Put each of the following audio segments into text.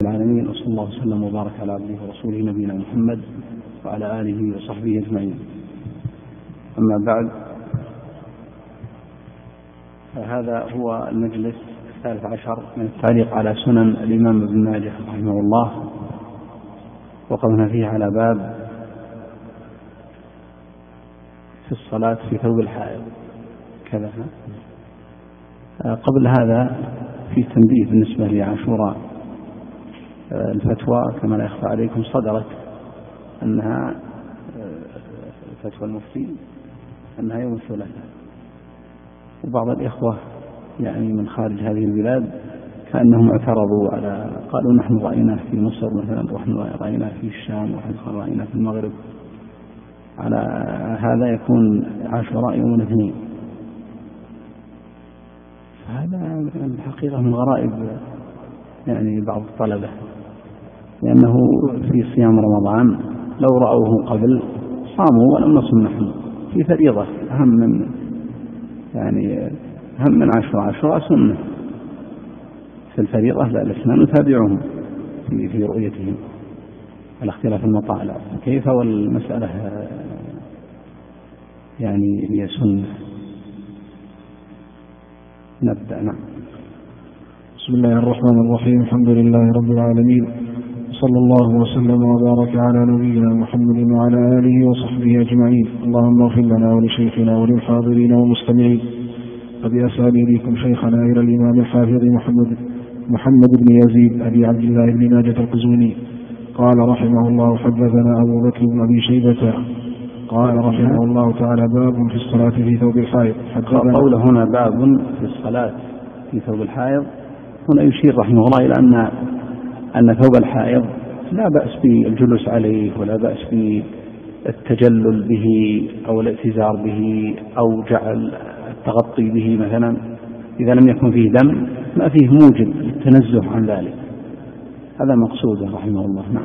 العالمين، وصلى الله وسلم وبارك على عبده ورسوله نبينا محمد وعلى آله وصحبه أجمعين. أما بعد، فهذا هو المجلس 13 من التعليق على سنن الإمام ابن ماجه رحمه الله، وقفنا فيه على باب في الصلاة في ثوب الحائض كذا. قبل هذا في تنبيه بالنسبة لعاشوراء. الفتوى كما لا يخفى عليكم صدرت أنها فتوى المفتي أنها يوم الثلاثاء، وبعض الإخوة يعني من خارج هذه البلاد كأنهم اعترضوا على، قالوا نحن رأيناه في مصر مثلا، ونحن رأيناه في الشام، ونحن رأيناه في المغرب. على هذا يكون عاشوراء يوم الاثنين. هذا الحقيقة من غرائب يعني بعض الطلبة، لأنه في صيام رمضان لو رأوه قبل صاموا ولم نصم نحن في فريضة أهم من عاشوراء سنة في الفريضة، لا لسنا نتابعهم في رؤيتهم على اختلاف المطالع، كيف والمسألة يعني هي سنة. نبدأ. نعم. بسم الله الرحمن الرحيم. الحمد لله رب العالمين، صلى الله وسلم وبارك على نبينا محمد وعلى آله وصحبه أجمعين. اللهم اغفر لنا ولشيخنا وللحاضرين والمستمعين وبأسانيدكم شيخنا إلى الإمام الحافظ محمد بن يزيد أبي عبد الله بن ناجة القزويني قال رحمه الله: حدثنا أبو بكر بن أبي شيبة قال رحمه الله تعالى: باب في الصلاة في ثوب الحائض. قوله هنا باب في الصلاة في ثوب الحائض، هنا يشير رحمه الله إلى أن ثوب الحائض لا بأس بالجلوس عليه، ولا بأس بالتجلل به أو الاعتذار به أو جعل التغطي به مثلا، إذا لم يكن فيه دم ما فيه موجب للتنزه عن ذلك. هذا مقصوده رحمه الله. نعم.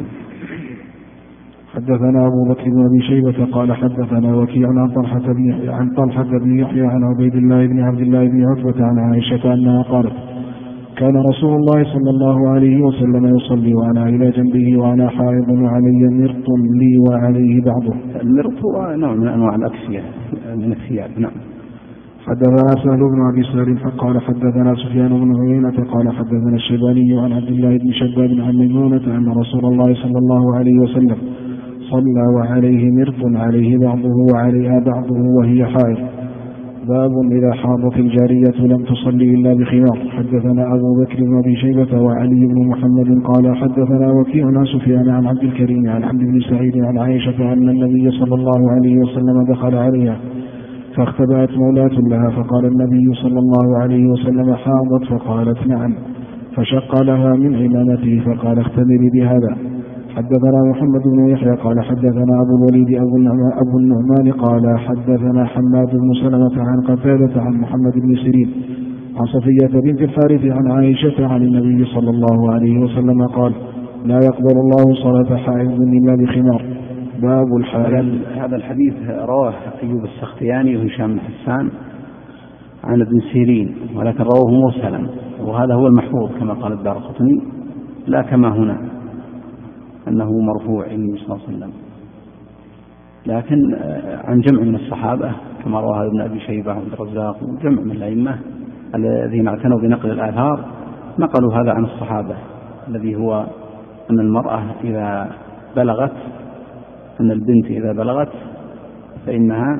حدثنا أبو بكر بن أبي شيبة قال حدثنا وكيع عن طلحة بن يحيى عن عبيد الله بن عبد الله بن عتبة عن عائشة أنها قالت: كان رسول الله صلى الله عليه وسلم يصلي وأنا إلى جنبه وأنا حائض وعلي مرط لي وعليه بعضه. المرط هو نوع من أنواع الأكسية من الثياب. نعم. حدثنا سهل بن أبي سهل قال حدثنا سفيان بن عيينة قال حدثنا الشيباني عن عبد الله بن شباب عن ميمونة أن رسول الله صلى الله عليه وسلم صلى وعليه مرط عليه بعضه وعليها بعضه وهي حائض. باب إذا حاضت الجارية لم تصلي إلا بخمار. حدثنا أبو بكر بن أبي شيبة وعلي بن محمد قال حدثنا وكيع عن سفيان عن عبد الكريم عن عبد بن سعيد عن عائشة أن النبي صلى الله عليه وسلم دخل عليها فاختبأت مولاة لها، فقال النبي صلى الله عليه وسلم: حاضت؟ فقالت: نعم. فشق لها من عمامته فقال: اختبري بهذا. حدثنا محمد بن يحيى قال حدثنا أبو الوليد أبو النعمان قال حدثنا حماد بن سلمة عن قتادة عن محمد بن سيرين عن صفية بنت الحارث عن عائشة عن النبي صلى الله عليه وسلم قال: لا يقبل الله صلاة حائض إلا بخمار. باب الحائض. هذا الحديث رواه أيوب السختياني وهشام بن حسان عن ابن سيرين، ولكن رواه مرسلا، وهذا هو المحفوظ كما قال الدارقطني، لا كما هنا أنه مرفوع النبي صلى الله عليه وسلم، لكن عن جمع من الصحابة كما رواه ابن أبي شيبة وعبد الرزاق وجمع من الأئمة الذين اعتنوا بنقل الآثار، نقلوا هذا عن الصحابة، الذي هو أن المرأة إذا بلغت، أن البنت إذا بلغت فإنها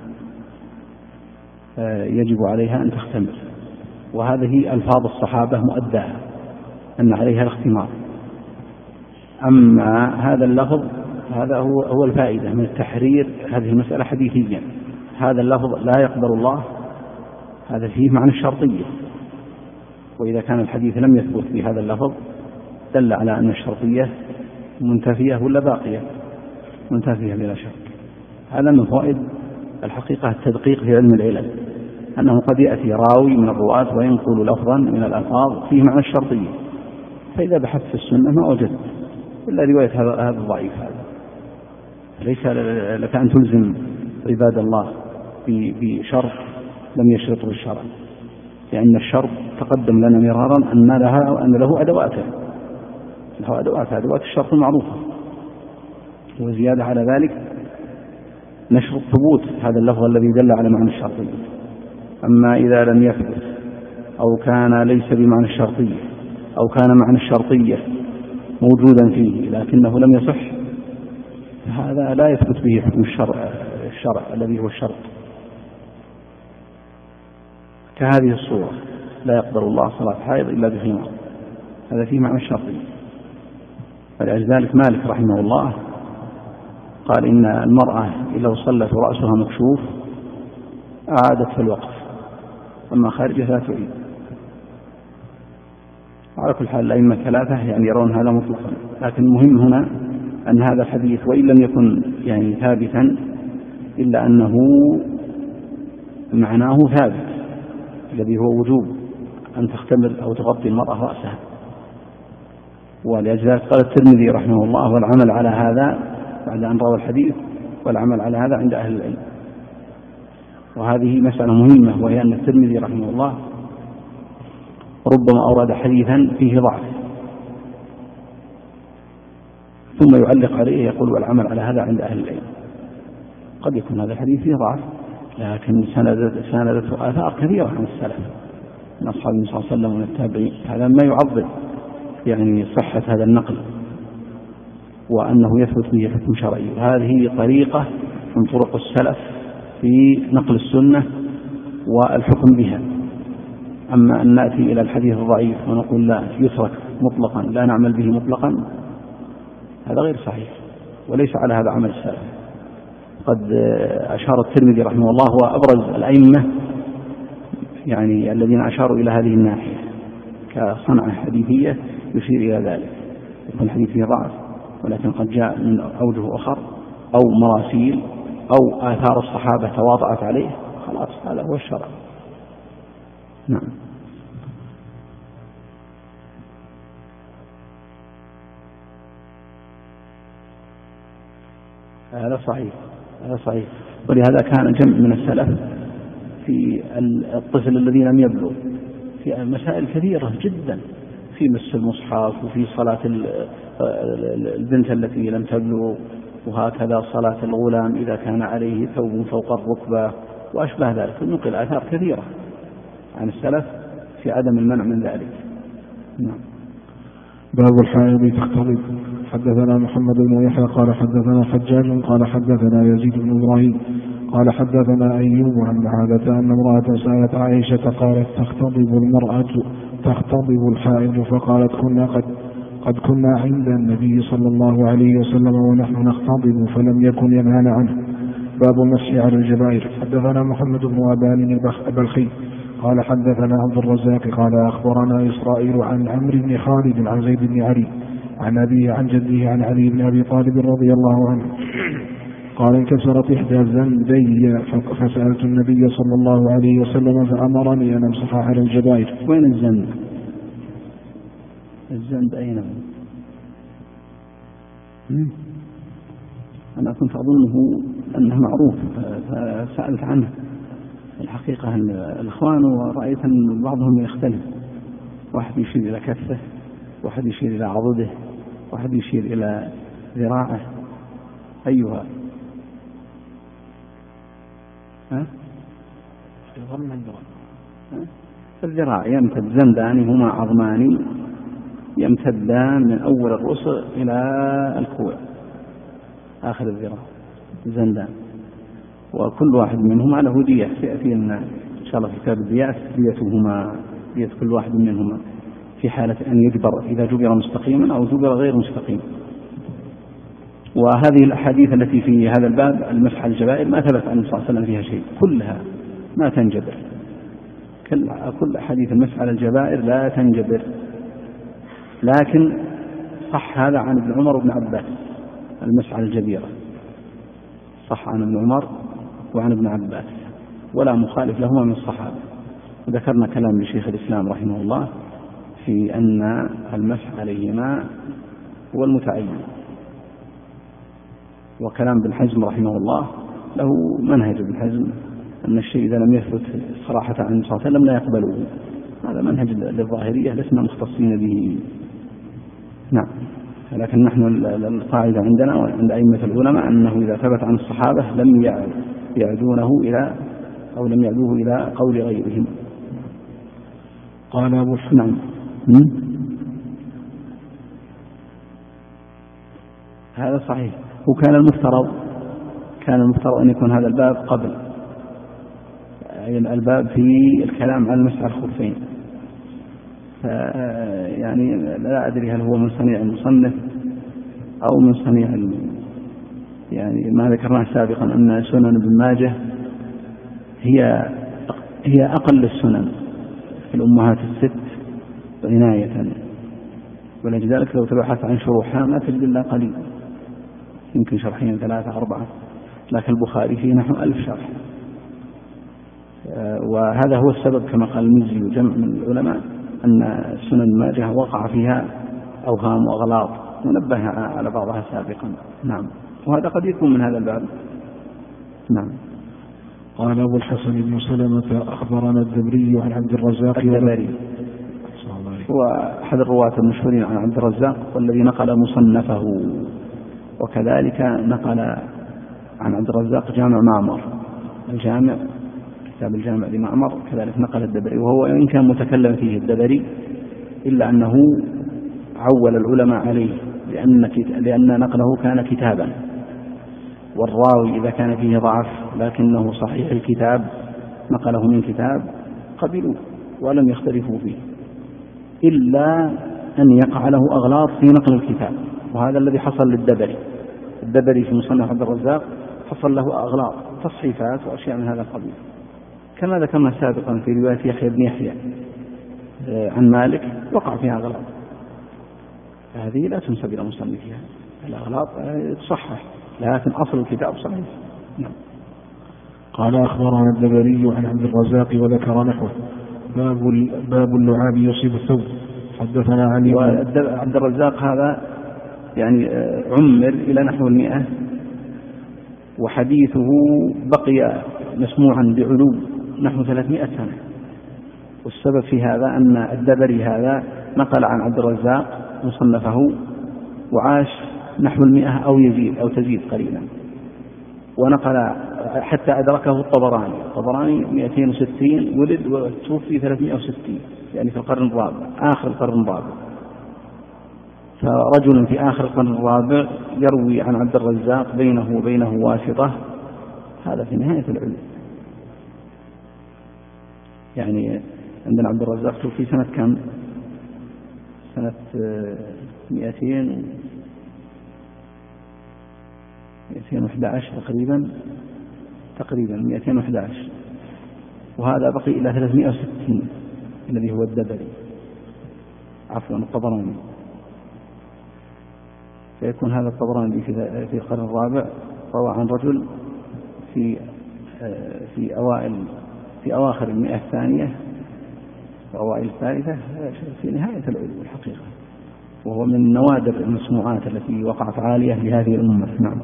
يجب عليها أن تختمر، وهذه ألفاظ الصحابة مؤداة أن عليها الاختمار. أما هذا اللفظ هذا هو الفائدة من التحرير هذه المسألة حديثيا. هذا اللفظ لا يقبل الله، هذا فيه معنى الشرطية، وإذا كان الحديث لم يثبت بهذا اللفظ دل على أن الشرطية منتفية ولا باقية؟ منتفية بلا شك. هذا من فوائد الحقيقة التدقيق في علم العلل، أنه قد يأتي راوي من الرواة وينقل لفظا من الألفاظ فيه معنى الشرطية، فإذا بحثت في السنة ما وجدت إلا رواية هذا الضعيف. هذا ليس لك أن تلزم عباد الله بشرط لم يشرطه الشرع، لأن الشرط تقدم لنا مرارا أن له أدواته، له أدوات الشرط المعروفة. وزيادة على ذلك نشر ثبوت هذا اللفظ الذي دل على معنى الشرطية. أما إذا لم يثبت أو كان ليس بمعنى الشرطية أو كان معنى الشرطية موجودا فيه لكنه لم يصح، هذا لا يثبت به حكم الشرع الذي هو الشرط. كهذه الصورة لا يقبل الله صلاة حائض إلا بخمار، هذا فيه معنى الشرطية. فلذلك مالك رحمه الله قال إن المرأة إذا صلت ورأسها مكشوف أعادت في الوقف، أما خارجة لا تعيد. على كل حال الأئمة ثلاثة يعني يرون هذا مطلقا، لكن المهم هنا أن هذا الحديث وإن لم يكن يعني ثابتا إلا أنه معناه ثابت، الذي هو وجوب أن تختمر أو تغطي المرأة رأسها. ولأجل ذلك قال الترمذي رحمه الله والعمل على هذا بعد أن روى الحديث، والعمل على هذا عند أهل العلم. وهذه مسألة مهمة، وهي أن الترمذي رحمه الله ربما أورد حديثا فيه ضعف ثم يعلق عليه يقول والعمل على هذا عند أهل العلم. قد يكون هذا الحديث فيه ضعف لكن سندته آثار كثيرة عن السلف من أصحاب النبي صلى الله عليه وسلم ومن التابعين، هذا ما يعظم يعني صحة هذا النقل وأنه يثبت به حكم شرعي. هذه طريقة من طرق السلف في نقل السنة والحكم بها. أما أن نأتي إلى الحديث الضعيف ونقول لا يترك مطلقا لا نعمل به مطلقا، هذا غير صحيح وليس على هذا عمل السلف. قد أشار الترمذي رحمه الله وأبرز الأئمة يعني الذين أشاروا إلى هذه الناحية كصنعة حديثية يشير إلى ذلك. يكون الحديث فيه ضعف ولكن قد جاء من أوجه أخر أو مراسيل أو آثار الصحابة تواطأت عليه، خلاص هذا هو الشرع. نعم. هذا صحيح، هذا صحيح. ولهذا كان جمع من السلف في الطفل الذي لم يبلغ في مسائل كثيرة جدا، في مس المصحف وفي صلاة البنت التي لم تبلغ، وهكذا صلاة الغلام إذا كان عليه ثوب فوق الركبة وأشبه ذلك. نقل آثار كثيرة عن السلف في عدم المنع من ذلك. نعم. باب الحائض تختلط. حدثنا محمد بن يحيى قال حدثنا حجاج قال حدثنا يزيد بن إبراهيم قال حدثنا أيوب عن معاذة أن امرأة سألت عائشة قالت تختضب الحائض، فقالت قد كنا عند النبي صلى الله عليه وسلم ونحن نختضب فلم يكن ينهانا عنه. باب المسح على الجبائر. حدثنا محمد بن أبان البلخي قال حدثنا عبد الرزاق قال أخبرنا إسرائيل عن عمرو بن خالد عن زيد بن علي عن أبيه عن جده عن علي بن أبي طالب رضي الله عنه قال انكسرت إحدى زندي فسألت النبي صلى الله عليه وسلم فأمرني أن أمسح على الجبائر. وين الزند؟ الزند أين؟ أنا كنت أظنه أنه معروف فسألت عنه. الحقيقة الإخوان ورأيت أن بعضهم يختلف، واحد يشير إلى كفه، واحد يشير إلى عضده، واحد يشير إلى ذراعه. أيها الذراع يمتد زندان هما عظمان يمتدان من أول الرأس إلى الكوع آخر الذراع زندان، وكل واحد منهما له دية سيأتي إن شاء الله في كتاب الديات دية كل واحد منهما في حالة أن يجبر إذا جبر مستقيما أو جبر غير مستقيم. وهذه الأحاديث التي في هذا الباب المسح على الجبائر ما ثبت عن النبي صلى الله عليه وسلم فيها شيء، كلها ما تنجبر، كل أحاديث المسح على الجبائر لا تنجبر. لكن صح هذا عن ابن عمر وابن عباس، المسح على الجبيرة صح عن ابن عمر وعن ابن عباس ولا مخالف لهما من الصحابة. وذكرنا كلام لشيخ الإسلام رحمه الله في أن المسح عليهما هو المتعين، وكلام ابن حزم رحمه الله له منهج ابن حزم أن الشيء إذا لم يثبت صراحة عن النبي صلى الله عليه وسلم لا يقبله. هذا منهج للظاهرية لسنا مختصين به. نعم. لكن نحن القاعدة عندنا وعند أئمة العلماء أنه إذا ثبت عن الصحابة لم يعدونه إلى أو لم يعدوه إلى قول غيرهم. قال أبو نعم. هذا صحيح. وكان المفترض أن يكون هذا الباب قبل الباب في الكلام عن مسح الخفين. يعني لا أدري هل هو من صنيع المصنف أو من صنيع يعني ما ذكرناه سابقا أن سنن ابن ماجه هي أقل السنن في الأمهات الست عناية، ولذلك لو تبحث عن شروحها ما تجد إلا قليل، يمكن شرحين 3 4، لكن البخاري فيه نحو 1000 شرح. وهذا هو السبب كما قال المزي وجمع من العلماء أن سنن ماجه وقع فيها أوهام وأغلاط ونبه على بعضها سابقا. نعم. وهذا قد يكون من هذا الباب. نعم. قال أبو الحسن بن سلمة أخبرنا الدبري عن عبد الرزاق. الدبري هو أحد الرواة المشهورين عن عبد الرزاق والذي نقل مصنفه، وكذلك نقل عن عبد الرزاق جامع معمر، كتاب الجامع لمعمر، كذلك نقل الدبري، وهو إن كان متكلم فيه الدبري إلا أنه عول العلماء عليه لأن نقله كان كتابا، والراوي إذا كان فيه ضعف لكنه صحيح الكتاب نقله من كتاب قبلوه ولم يختلفوا فيه، إلا أن يقع له أغلاط في نقل الكتاب، وهذا الذي حصل للدبري. الدبري في مصنف عبد الرزاق حصل له أغلاط تصحيفات وأشياء من هذا القبيل، كما ذكرنا سابقا في رواية يحيى بن يحيى عن مالك وقع فيها أغلاط، هذه لا تنسب إلى مصنفها، الأغلاط تصحح لكن أصل الكتاب صحيح. نعم. قال أخبرنا الدبري عن عبد الرزاق وذكر نحوه. باب اللعاب يصيب الثوب. حدثنا علي. وعبد الرزاق هذا يعني عمر إلى نحو 100، وحديثه بقي مسموعا بعلو نحو 300 سنة، والسبب في هذا أن الدبري هذا نقل عن عبد الرزاق مصنفه وعاش نحو 100 أو يزيد أو تزيد قليلا، ونقل حتى أدركه الطبراني 260 ولد وتوفي 360، يعني في القرن الرابع، آخر القرن الرابع. فرجل في آخر القرن الرابع يروي عن عبد الرزاق بينه وبينه واسطة، هذا في نهاية العلم. يعني عندنا عبد الرزاق توفي سنة كم؟ سنة 211 تقريبا 211، وهذا بقي إلى 360 الذي هو الدبري، عفوا الطبراني. فيكون هذا الطبراني في القرن الرابع روى عن رجل في أواخر 100 الثانية وأوائل الثالثة، في نهاية العلم الحقيقة، وهو من نوادر المسموعات التي وقعت عالية لهذه الأمة. نعم.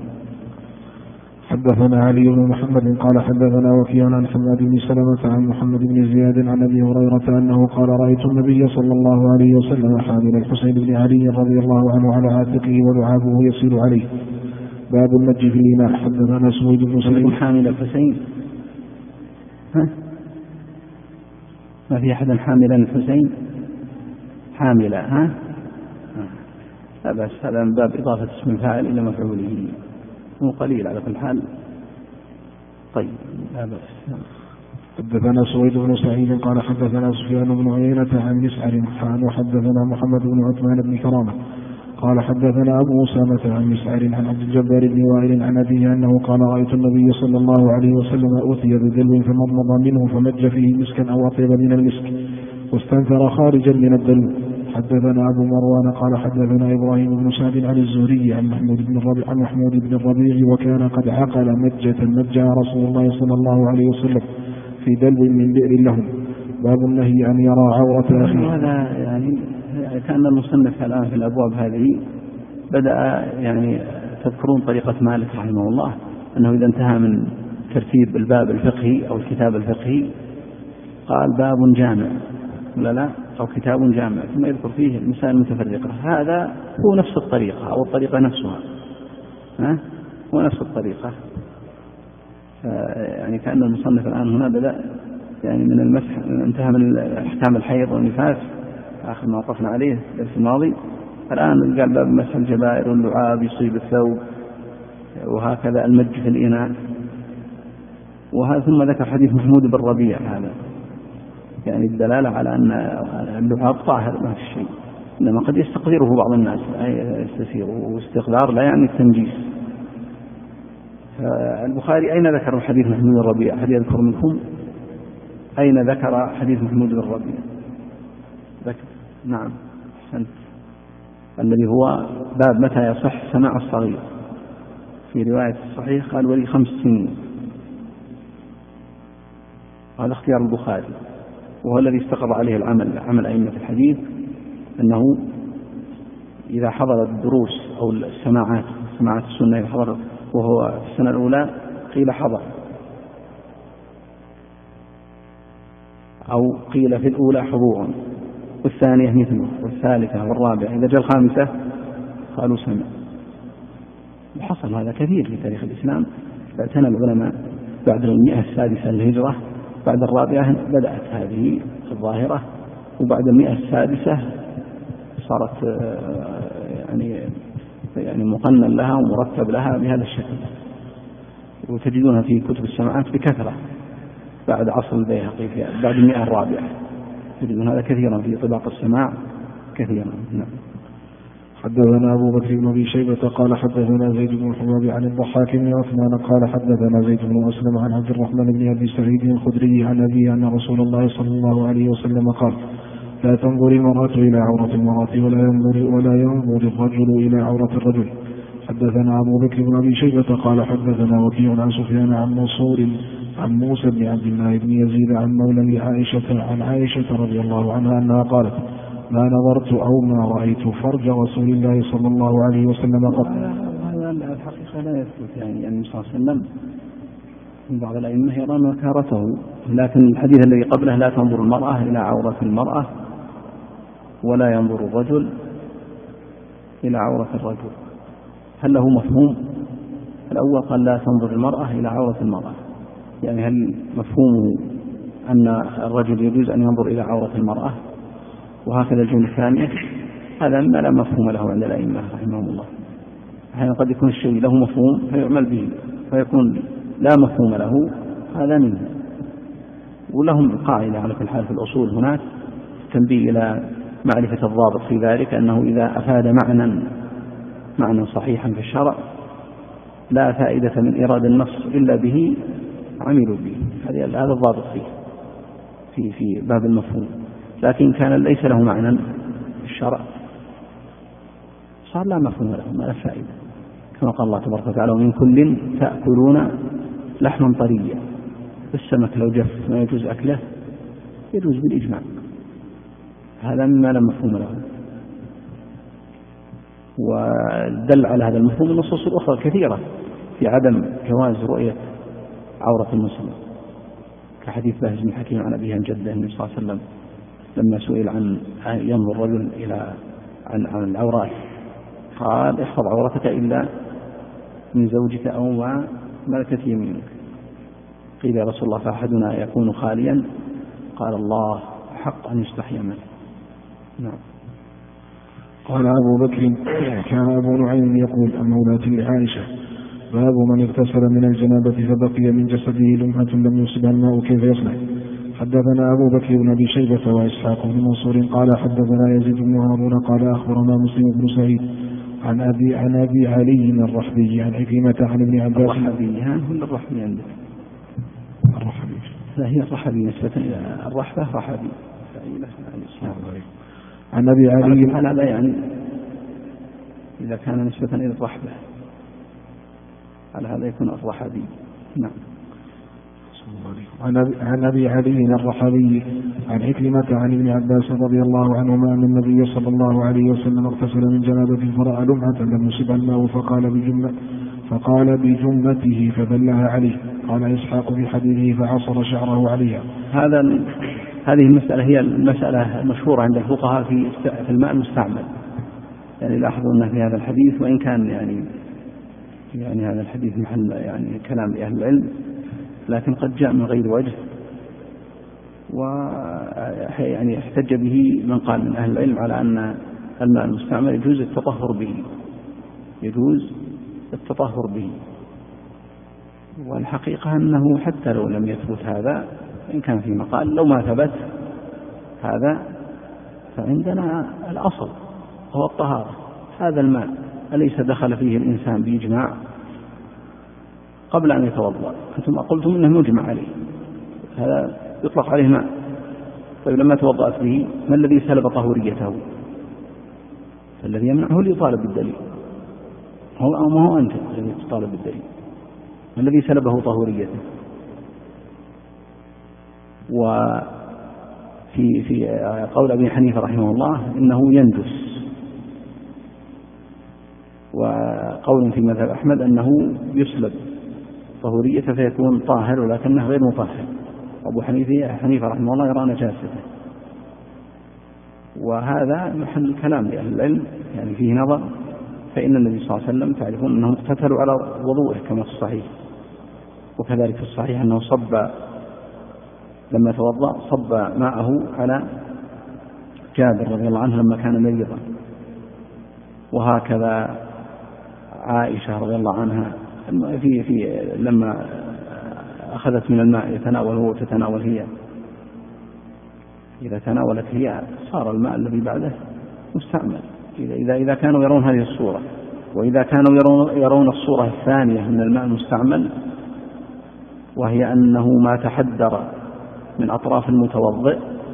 حدثنا علي بن محمد قال حدثنا وكيع عن حماد بن سلمة عن محمد بن زياد عن أبي هريرة أنه قال رأيت النبي صلى الله عليه وسلم حامل الحسين بن علي رضي الله عنه على عاتقه ولعابه يسير عليه. باب المجي في الإيمان. حدثنا سويد بن سعيد. حامل الحسين، ما في أحد حاملا الحسين حاملا، لا بس هذا من باب إضافة اسم الفاعل إلى مفعوله، مو قليل على كل حال. طيب لا بس. حدثنا سويد بن سعيد قال حدثنا سفيان بن عيينة عن مسعر وحدثنا محمد بن عثمان بن كرامة قال حدثنا أبو أسامة عن مسعر عن عبد الجبار بن وائل عن أبيه أنه قال رأيت النبي صلى الله عليه وسلم أوتي بدلو فمضمض منه فمج فيه مسكا أو أطيب من المسك واستنثر خارجا من الدلو. حدثنا أبو مروان قال حدثنا إبراهيم بن سعد عن الزهري عن محمود بن الربيع وكان قد عقل مجة مجها رسول الله صلى الله عليه وسلم في دلو من بئر لهم. باب النهي أن يرى عورة أخيه. هذا يعني كان المصنف الآن في الأبواب هذه بدأ يعني تذكرون طريقة مالك رحمه الله، أنه إذا انتهى من ترتيب الباب الفقهي أو الكتاب الفقهي قال باب جامع، لا أو كتاب جامع ثم يذكر فيه المسائل المتفرقة، هذا هو نفس الطريقة أو الطريقة نفسها، هو نفس الطريقة. يعني كأن المصنف الآن هنا بدأ يعني من المسح، انتهى من أحكام الحيض والنفاس آخر ما وقفنا عليه الدرس الماضي، الآن قال باب مسح الجبائر واللعاب يصيب الثوب، وهكذا المج في الإناء. وهذا ثم ذكر حديث محمود بن ربيع، هذا يعني الدلالة على أن اللعاب طاهر ما في شيء، إنما قد يستقذره بعض الناس يستثيره، واستقذار لا يعني التنجيس. البخاري أين ذكر حديث محمود بن ربيع؟ هل يذكر منكم أين ذكر حديث محمود بن ربيع؟ ذكر نعم أحسنت، الذي هو باب متى يصح سماع الصغير. في رواية الصحيح قال ولي 5 سنين، هذا اختيار البخاري، وهو الذي استقر عليه عمل أئمة الحديث، أنه إذا حضر الدروس أو السماعات السنة إذا حضر وهو في السنة الأولى قيل حضر، أو قيل في الأولى حضور، والثانية مثله، والثالثة والرابعة، إذا جاء الخامسة قالوا سمع. وحصل هذا كثير في تاريخ الإسلام، اعتنى العلماء بعد 100 للهجرة، بعد 4 بدأت هذه الظاهرة، وبعد 100 صارت يعني مقنن لها ومرتب لها بهذا الشكل، وتجدونها في كتب السماعات بكثرة بعد عصر البيهقي بعد 100 تجدون هذا كثيرا في طباق السماع كثيرا. نعم. حدثنا أبو بكر بن أبي شيبة قال حدثنا زيد بن الحباب عن الضحاك بن عثمان قال حدثنا زيد بن أسلم عن عبد الرحمن بن أبي سعيد الخدري عن أبيه أن رسول الله صلى الله عليه وسلم قال لا تنظر المرأة إلى عورة المرأة ولا ينظر الرجل إلى عورة الرجل. حدثنا أبو بكر بن أبي شيبة قال حدثنا وكيع عن سفيان عن منصور عن موسى بن عبد الله بن يزيد عن مولى لعائشة عن عائشة رضي الله عنها أنها قالت ما نظرت أو ما رأيت فرج رسول الله صلى الله عليه وسلم قط. هذا الحقيقة لا يثبت، يعني النبي صلى الله عليه وسلم من بعض الأئمة يرى نكارته، لكن الحديث الذي قبله لا تنظر المرأة إلى عورة المرأة ولا ينظر الرجل إلى عورة الرجل، هل له مفهوم؟ الأول قال لا تنظر المرأة إلى عورة المرأة، يعني هل مفهومه أن الرجل يجوز أن ينظر إلى عورة المرأة؟ وهكذا الجملة الثانية هذا ما لا مفهوم له عند الأئمة رحمهم الله. أحيانا قد يكون الشيء له مفهوم فيعمل به، ويكون لا مفهوم له، هذا منه. ولهم قاعدة على كل حال في الأصول هناك تنبيه إلى معرفة الضابط في ذلك، أنه إذا أفاد معنى صحيحا في الشرع لا فائدة من إيراد النص إلا به عملوا به، هذا الضابط في باب المفهوم. لكن كان ليس له معنى في الشرع صار لا مفهوم له، ما له فائدة، كما قال الله تبارك وتعالى ومن كل تأكلون لحما طريا. السمك لو جف ما يجوز أكله يجوز بالإجماع، هذا ما لا مفهوم له. ودل على هذا المفهوم النصوص الأخرى الكثيرة في عدم جواز رؤية عورة المسلم، كحديث بهز بن حكيم عن أبيه عن جده النبي صلى الله عليه وسلم لما سئل عن ينظر الرجل إلى عن العورات قال احفظ عورتك إلا من زوجك أو ما ملكت يمينك. قيل يا رسول الله فأحدنا يكون خاليا؟ قال الله حق أن يستحيا منه. نعم. قال أبو بكر كان أبو نعيم يقول المولاة لعائشة باب من اغتسل من الجنابة فبقي من جسده لمحة لم يصبها الماء كيف يصنع. حدثنا أبو بكر بن أبي شيبة وإسحاق بن منصور قال حدثنا يزيد بن هارون قال أخبرنا مسلم بن سعيد عن أبي علي الرحبي عن عكرمة عن ابن عباس. الرحبي ولا الرحبي عندك؟ الرحبي. لا هي الرحبي نسبة إلى الرحبة رحبي. عن أبي علي هذا يعني إذا كان نسبة إلى الرحبة على هذا يكون الرحبي. نعم. عن أبي علي الرحبي عن عكرمة عن ابن عباس رضي الله عنهما أن النبي صلى الله عليه وسلم اغتسل من جنابة فرأى لمعة لم يصبها الماء فقال بجمته فبلها عليه. قال إسحاق في حديثه فعصر شعره عليها. هذا هذه المسألة هي المسألة المشهورة عند الفقهاء في الماء المستعمل. يعني لاحظوا أن في هذا الحديث وإن كان يعني هذا الحديث محل يعني كلام أهل العلم، لكن قد جاء من غير وجه، ويعني احتج به من قال من أهل العلم على أن الماء المستعمل يجوز التطهر به، والحقيقة أنه حتى لو لم يثبت هذا، إن كان في مقال لو ما ثبت هذا فعندنا الأصل هو الطهارة. هذا الماء أليس دخل فيه الإنسان بإجماع قبل أن يتوضأ؟ أنتم قلتم إنه مجمع عليه، هذا يطلق عليه ماء. طيب لما توضأت به ما الذي سلب طهوريته؟ فالذي يمنعه ليطالب بالدليل، ما هو أنت الذي تطالب بالدليل، ما الذي سلبه طهوريته؟ وفي قول أبي حنيفة رحمه الله إنه ينجس، وقول في مذهب أحمد أنه يسلب طهوريته فيكون طاهر ولكنه غير مطهر. أبو حنيفة رحمه الله يرى نجاسته، وهذا محل كلام لأهل العلم يعني فيه نظر. فإن النبي صلى الله عليه وسلم تعرفون أنهم اقتتلوا على وضوءه كما في الصحيح، وكذلك في الصحيح أنه لما توضأ صب ماءه على جابر رضي الله عنه لما كان مريضا، وهكذا عائشة رضي الله عنها لما أخذت من الماء يتناوله وتتناول هي، إذا تناولت هي صار الماء الذي بعده مستعمل. إذا كانوا يرون هذه الصورة، وإذا كانوا يرون الصورة الثانية من الماء المستعمل، وهي أنه ما تحدر من أطراف المتوضئ،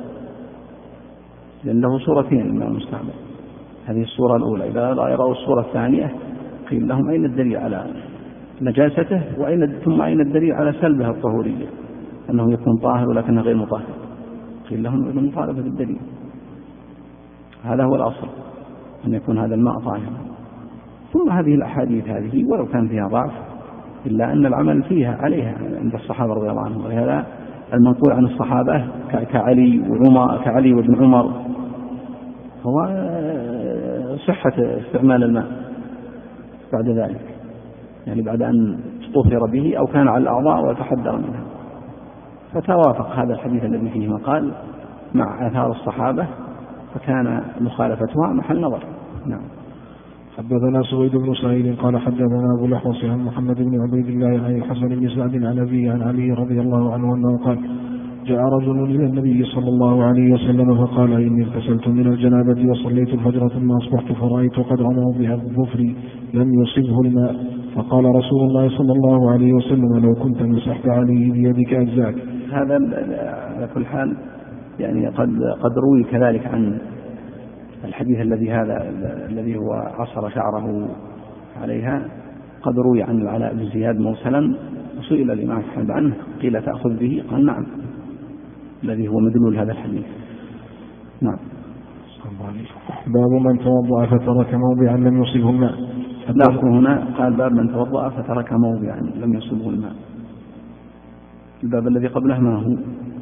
لأن له صورتين الماء المستعمل. هذه الصورة الأولى. إذا لا يروا الصورة الثانية قيل لهم أين الدليل على نجاسته، ثم أين الدليل على سلبها الطهورية، أنه يكون طاهر ولكنه غير مطهر؟ قيل لهم المطالبة بالدليل. هذا هو الأصل، أن يكون هذا الماء طاهرا. ثم هذه الأحاديث هذه ولو كان فيها ضعف إلا أن العمل فيها عليها عند الصحابة رضي الله عنهم، ولهذا المنقول عن الصحابة كعلي وابن عمر هو صحة استعمال الماء بعد ذلك، يعني بعد أن طهر به أو كان على الأعضاء وتحدر منها. فتوافق هذا الحديث الذي فيه مقال مع آثار الصحابة، فكان مخالفتها محل نظر. نعم. حدثنا سويد بن سعيد قال حدثنا أبو الأحوص عن محمد بن عبيد الله عن الحسن بن سعد عن أبيه عن علي رضي الله عنه أنه قال: جاء رجل إلى النبي صلى الله عليه وسلم فقال: إني اغتسلت من الجنابة وصليت الفجر ثم أصبحت فرأيت قدر موضع الظفر لم يصبه الماء، فقال رسول الله صلى الله عليه وسلم: لو كنت مسحت عليه بيدك أجزاك. هذا على كل حال يعني قد روي كذلك عن الحديث الذي هو عصر شعره عليها، قد روي عن العلاء بن زياد مرسلا، وسئل الإمام أحمد عنه قيل تأخذ به؟ قال نعم، الذي هو مدلول هذا الحديث. نعم. باب من توضأ فترك موضعا لم يصبه الماء. لاحظوا هنا قال باب من توضأ فترك موضعا لم يصبه الماء. الباب الذي قبله ما هو؟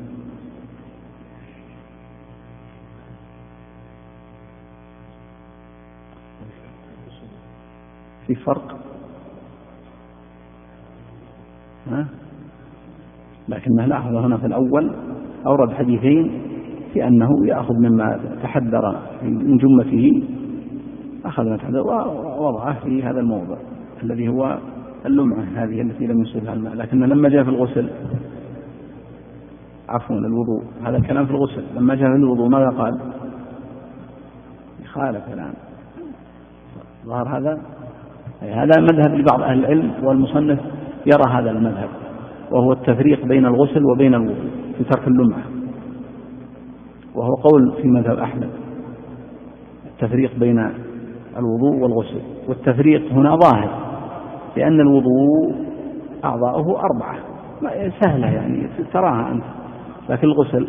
في فرق، لكنه لاحظ هنا في الأول أورد حديثين في أنه يأخذ مما تحدر من جمته، أخذ ما تحدر ووضعه في هذا الموضع الذي هو اللمعة هذه التي لم يصبها الماء. لكن لما جاء في الغسل، عفوا الوضوء، هذا الكلام في الغسل، لما جاء في الوضوء ماذا قال؟ خالف الآن ظهر هذا مذهب لبعض أهل العلم، والمصنف يرى هذا المذهب، وهو التفريق بين الغسل وبين الوضوء في ترك اللمعة، وهو قول في مذهب أحمد التفريق بين الوضوء والغسل. والتفريق هنا ظاهر، لأن الوضوء أعضاؤه 4 سهلة يعني تراها أنت، لكن الغسل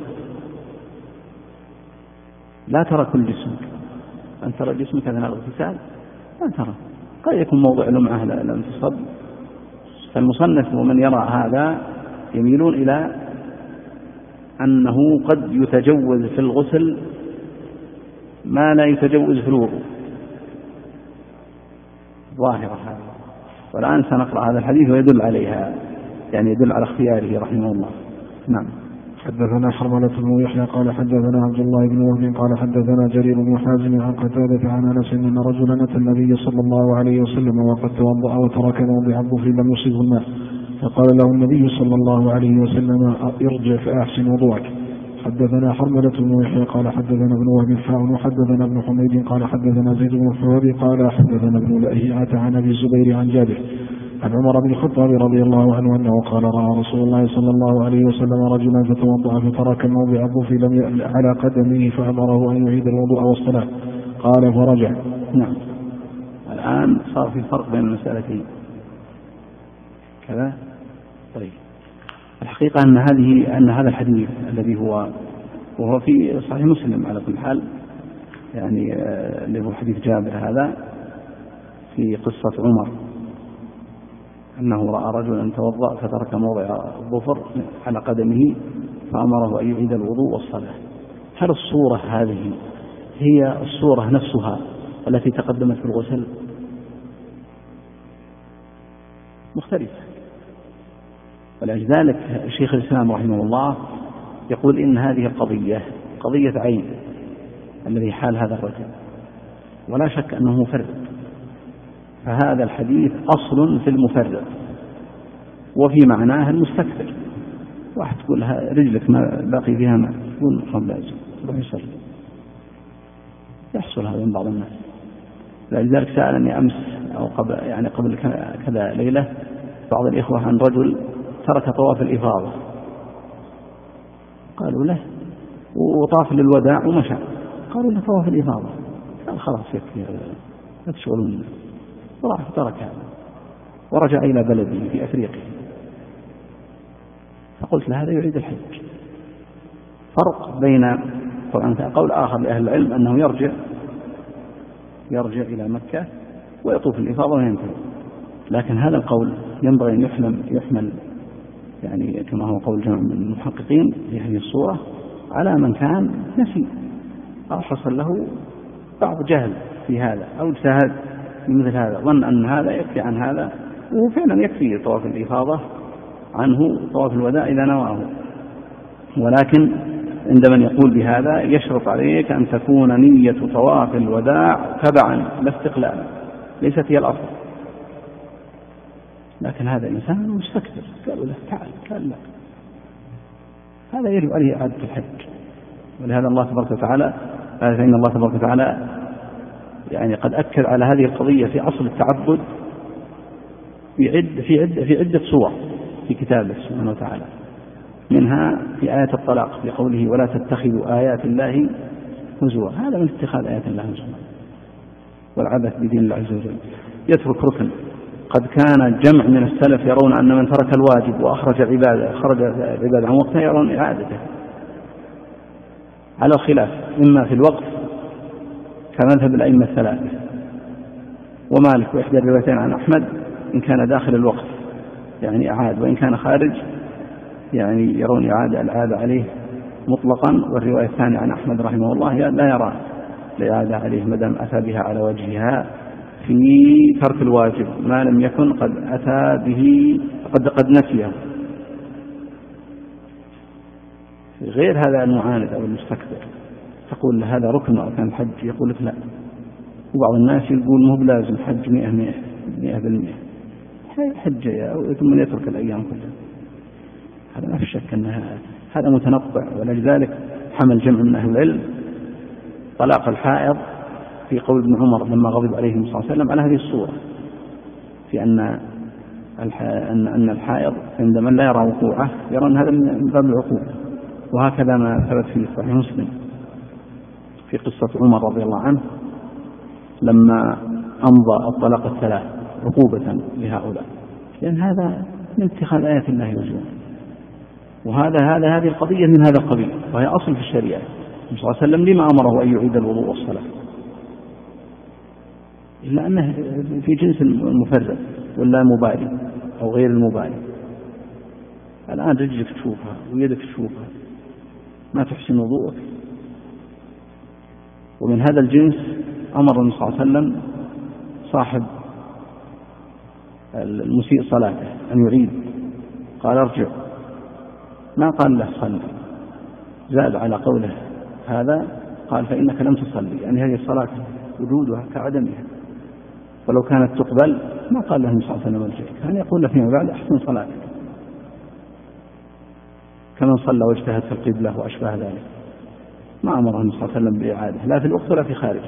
لا ترى كل جسمك، أن ترى جسمك أثناء الاغتسال لا ترى، قد يكون موضع لمعة لم تصب. فالمصنف ومن يرى هذا يميلون إلى أنه قد يتجوز في الغسل ما لا يتجوز في الوضوء، ظاهرة هذا. والآن سنقرأ هذا الحديث ويدل عليها، يعني يدل على اختياره رحمه الله. نعم. حدثنا حرملة بن يحيى قال حدثنا عبد الله بن وهب قال حدثنا جرير بن حازم عن قتادة عن أنس أن رجلا أتى النبي صلى الله عليه وسلم وقد توضأ وترك موضع الظفر لم يصبه الماء، فقال له النبي صلى الله عليه وسلم ارجع فأحسن وضوءك. حدثنا حرملة بن يحيى قال حدثنا ابن وهب حاء وحدثنا ابن حميد قال حدثنا زيد بن الحباب قال حدثنا ابن لهيعة عن أبي الزبير عن جابر عن عمر بن الخطاب رضي الله عنه أنه قال رأى رسول الله صلى الله عليه وسلم رجلا فتوضأ فترك موضع الظفر لم على قدمه فأمره أن يعيد الوضوء والصلاة، قال فرجع. نعم. الآن صار في فرق بين المسألتين كذا. طيب، الحقيقة أن هذا الحديث الذي وهو في صحيح مسلم على كل حال، يعني اللي هو حديث جابر هذا في قصة عمر أنه رأى رجلا توضأ فترك موضع الظفر على قدمه فأمره أن يعيد الوضوء والصلاة. هل الصورة هذه هي الصورة نفسها التي تقدمت في الغسل؟ مختلفة. ولذلك شيخ الإسلام رحمه الله يقول إن هذه القضية قضية عين الذي حال هذا الرجل، ولا شك أنه مفرد، فهذا الحديث أصل في المفرد وفي معناه المستكثر. واحد تقول رجلك ما باقي فيها ماء، تقول قبل لازم روح يصلي، يحصل هذا من بعض الناس. لذلك سألني أمس أو قبل كذا ليلة بعض الإخوة عن رجل ترك طواف الإفاضة، قالوا له وطاف للوداع ومشى، قالوا له طواف الإفاضة، قال خلاص يكفي لا تشغلون، وراح ترك هذا ورجع إلى بلده في أفريقيا. فقلت له هذا يريد الحج. فرق بين طبعا قول آخر لأهل العلم أنه يرجع إلى مكة ويطوف الإفاضة وينتهي، لكن هذا القول ينبغي أن يحمل يعني كما هو قول جمع من المحققين في هذه الصورة على من كان نسي أو حصل له بعض جهل في هذا أو اجتهاد في مثل هذا، ظن أن هذا يكفي عن هذا، وهو فعلا يكفي طواف الإفاضة عنه طواف الوداع إذا نواه. ولكن عند من يقول بهذا يشرط عليك أن تكون نية طواف الوداع تبعا لا استقلالا، ليست هي الأصل. لكن هذا إنسان مستكبر، قالوا له تعال، قال لا، هذا يجب عليه إعادة الحج. ولهذا الله تبارك وتعالى فإن الله تبارك وتعالى يعني قد أكد على هذه القضية في أصل التعبد في عدة صور في كتابه سبحانه وتعالى، منها في آية الطلاق في قوله ولا تتخذوا آيات الله هزوا، هذا من اتخاذ آيات الله هزوا والعبث بدين الله عز وجل. يترك ركن قد كان جمع من السلف يرون أن من ترك الواجب وأخرج العبادة عن وقتها يرون إعادته على الخلاف، إما في الوقت كمذهب الأئمة الثلاثة ومالك وإحدى الروايتين عن أحمد إن كان داخل الوقت يعني أعاد، وإن كان خارج يعني يرون العادة عليه مطلقا. والرواية الثانية عن أحمد رحمه الله لا يرى العادة عليه مدام أتى بها على وجهها في ترك الواجب ما لم يكن قد أتى به قد نسيه. غير هذا المعاند أو المستكبر تقول هذا ركن أركان الحج، يقول لك لا. وبعض الناس يقول مو بلازم حج 100% حج ثم يترك الأيام كلها. هذا ما في شك أن هذا متنطع. ولذلك حمل جمع من أهل العلم طلاق الحائض في قول ابن عمر لما غضب عليه النبي صلى الله عليه وسلم على هذه الصورة، في أن الحائض عند من لا يرى وقوعه يرى أن هذا من باب العقوبة. وهكذا ما ثبت في صحيح مسلم في قصة عمر رضي الله عنه لما أمضى الطلاق الثلاث عقوبة لهؤلاء، لأن هذا من اتخاذ آيات الله هزوا. هذه القضية من هذا القبيل، وهي أصل في الشريعة. النبي صلى الله عليه وسلم لما أمره أن يعيد الوضوء والصلاة إلا أنه في جنس المفرد ولا مبالي أو غير المبالي. الآن رجلك تشوفها ويدك تشوفها ما تحسن وضوءك. ومن هذا الجنس أمر النبي صلى الله عليه وسلم صاحب المسيء صلاته أن يعيد، قال ارجع، ما قال له صلي، زاد على قوله هذا قال فإنك لم تصلي، يعني هذه الصلاة وجودها كعدمها، ولو كانت تقبل ما قال له النبي صلى الله عليه وسلم ارجع، كان يقول له فيما بعد أحسن صلاتك، كمن صلى واجتهد في القبلة وأشبه ذلك. ما أمره النبي صلى الله عليه وسلم بإعادة لا في الوقت ولا في خارجه.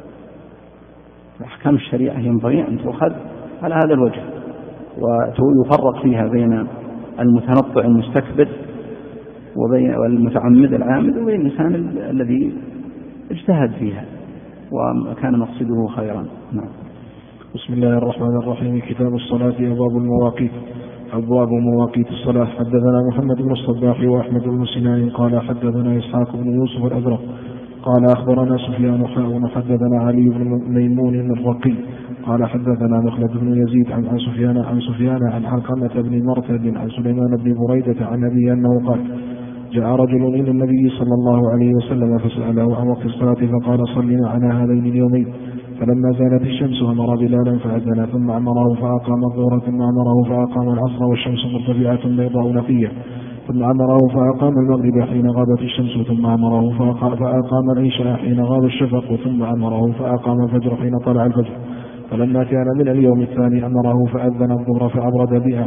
أحكام الشريعة ينبغي أن تؤخذ على هذا الوجه، ويفرق فيها بين المتنطع المستكبر وبين المتعمد العامد وبين الإنسان الذي اجتهد فيها وكان مقصده خيرا. نعم. بسم الله الرحمن الرحيم. كتاب الصلاة. أبواب المواقيت. أبواب مواقيت الصلاة. حدثنا محمد بن الصباح وأحمد بن سنان قال حدثنا إسحاق بن يوسف الأزرق قال أخبرنا سفيان حاء حدثنا علي بن ميمون الرقي قال حدثنا مخلد بن يزيد عن سفيان عن علقمة بن مرثد عن سليمان بن بريدة عن أبي أنه قال جاء رجل إلى النبي صلى الله عليه وسلم فسأله عن وقت الصلاة فقال صل معنا هذين اليومين. فلما زالت الشمس أمر بلالا فأذن ثم أمره فأقام الظهر ثم أمره فأقام العصر والشمس مرتفعة بيضاء نقية ثم أمره فأقام المغرب حين غابت الشمس ثم أمره فأقام العشاء حين غاب الشفق ثم أمره فأقام الفجر حين طلع الفجر. فلما كان من اليوم الثاني أمره فأذن الظهر فأبرد بها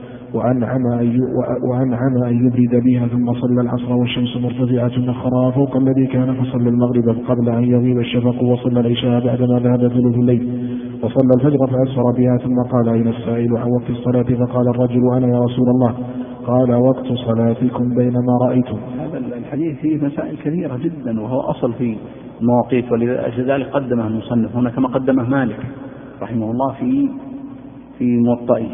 وأنعم أن يبرد بها ثم صلى العصر والشمس مرتفعة نخرها فوق الذي كان فصلى المغرب قبل أن يغيب الشفق وصلى العشاء بعدما ذهب ثلث الليل وصلى الفجر فأسفر بها ثم قال أين السائل عن وقت الصلاة فقال الرجل أنا يا رسول الله قال وقت صلاتكم بينما رأيتم. هذا الحديث فيه مسائل كثيرة جدا وهو أصل في المواقيت، ولذلك قدمه المصنف هنا كما قدمه مالك رحمه الله في موطئه.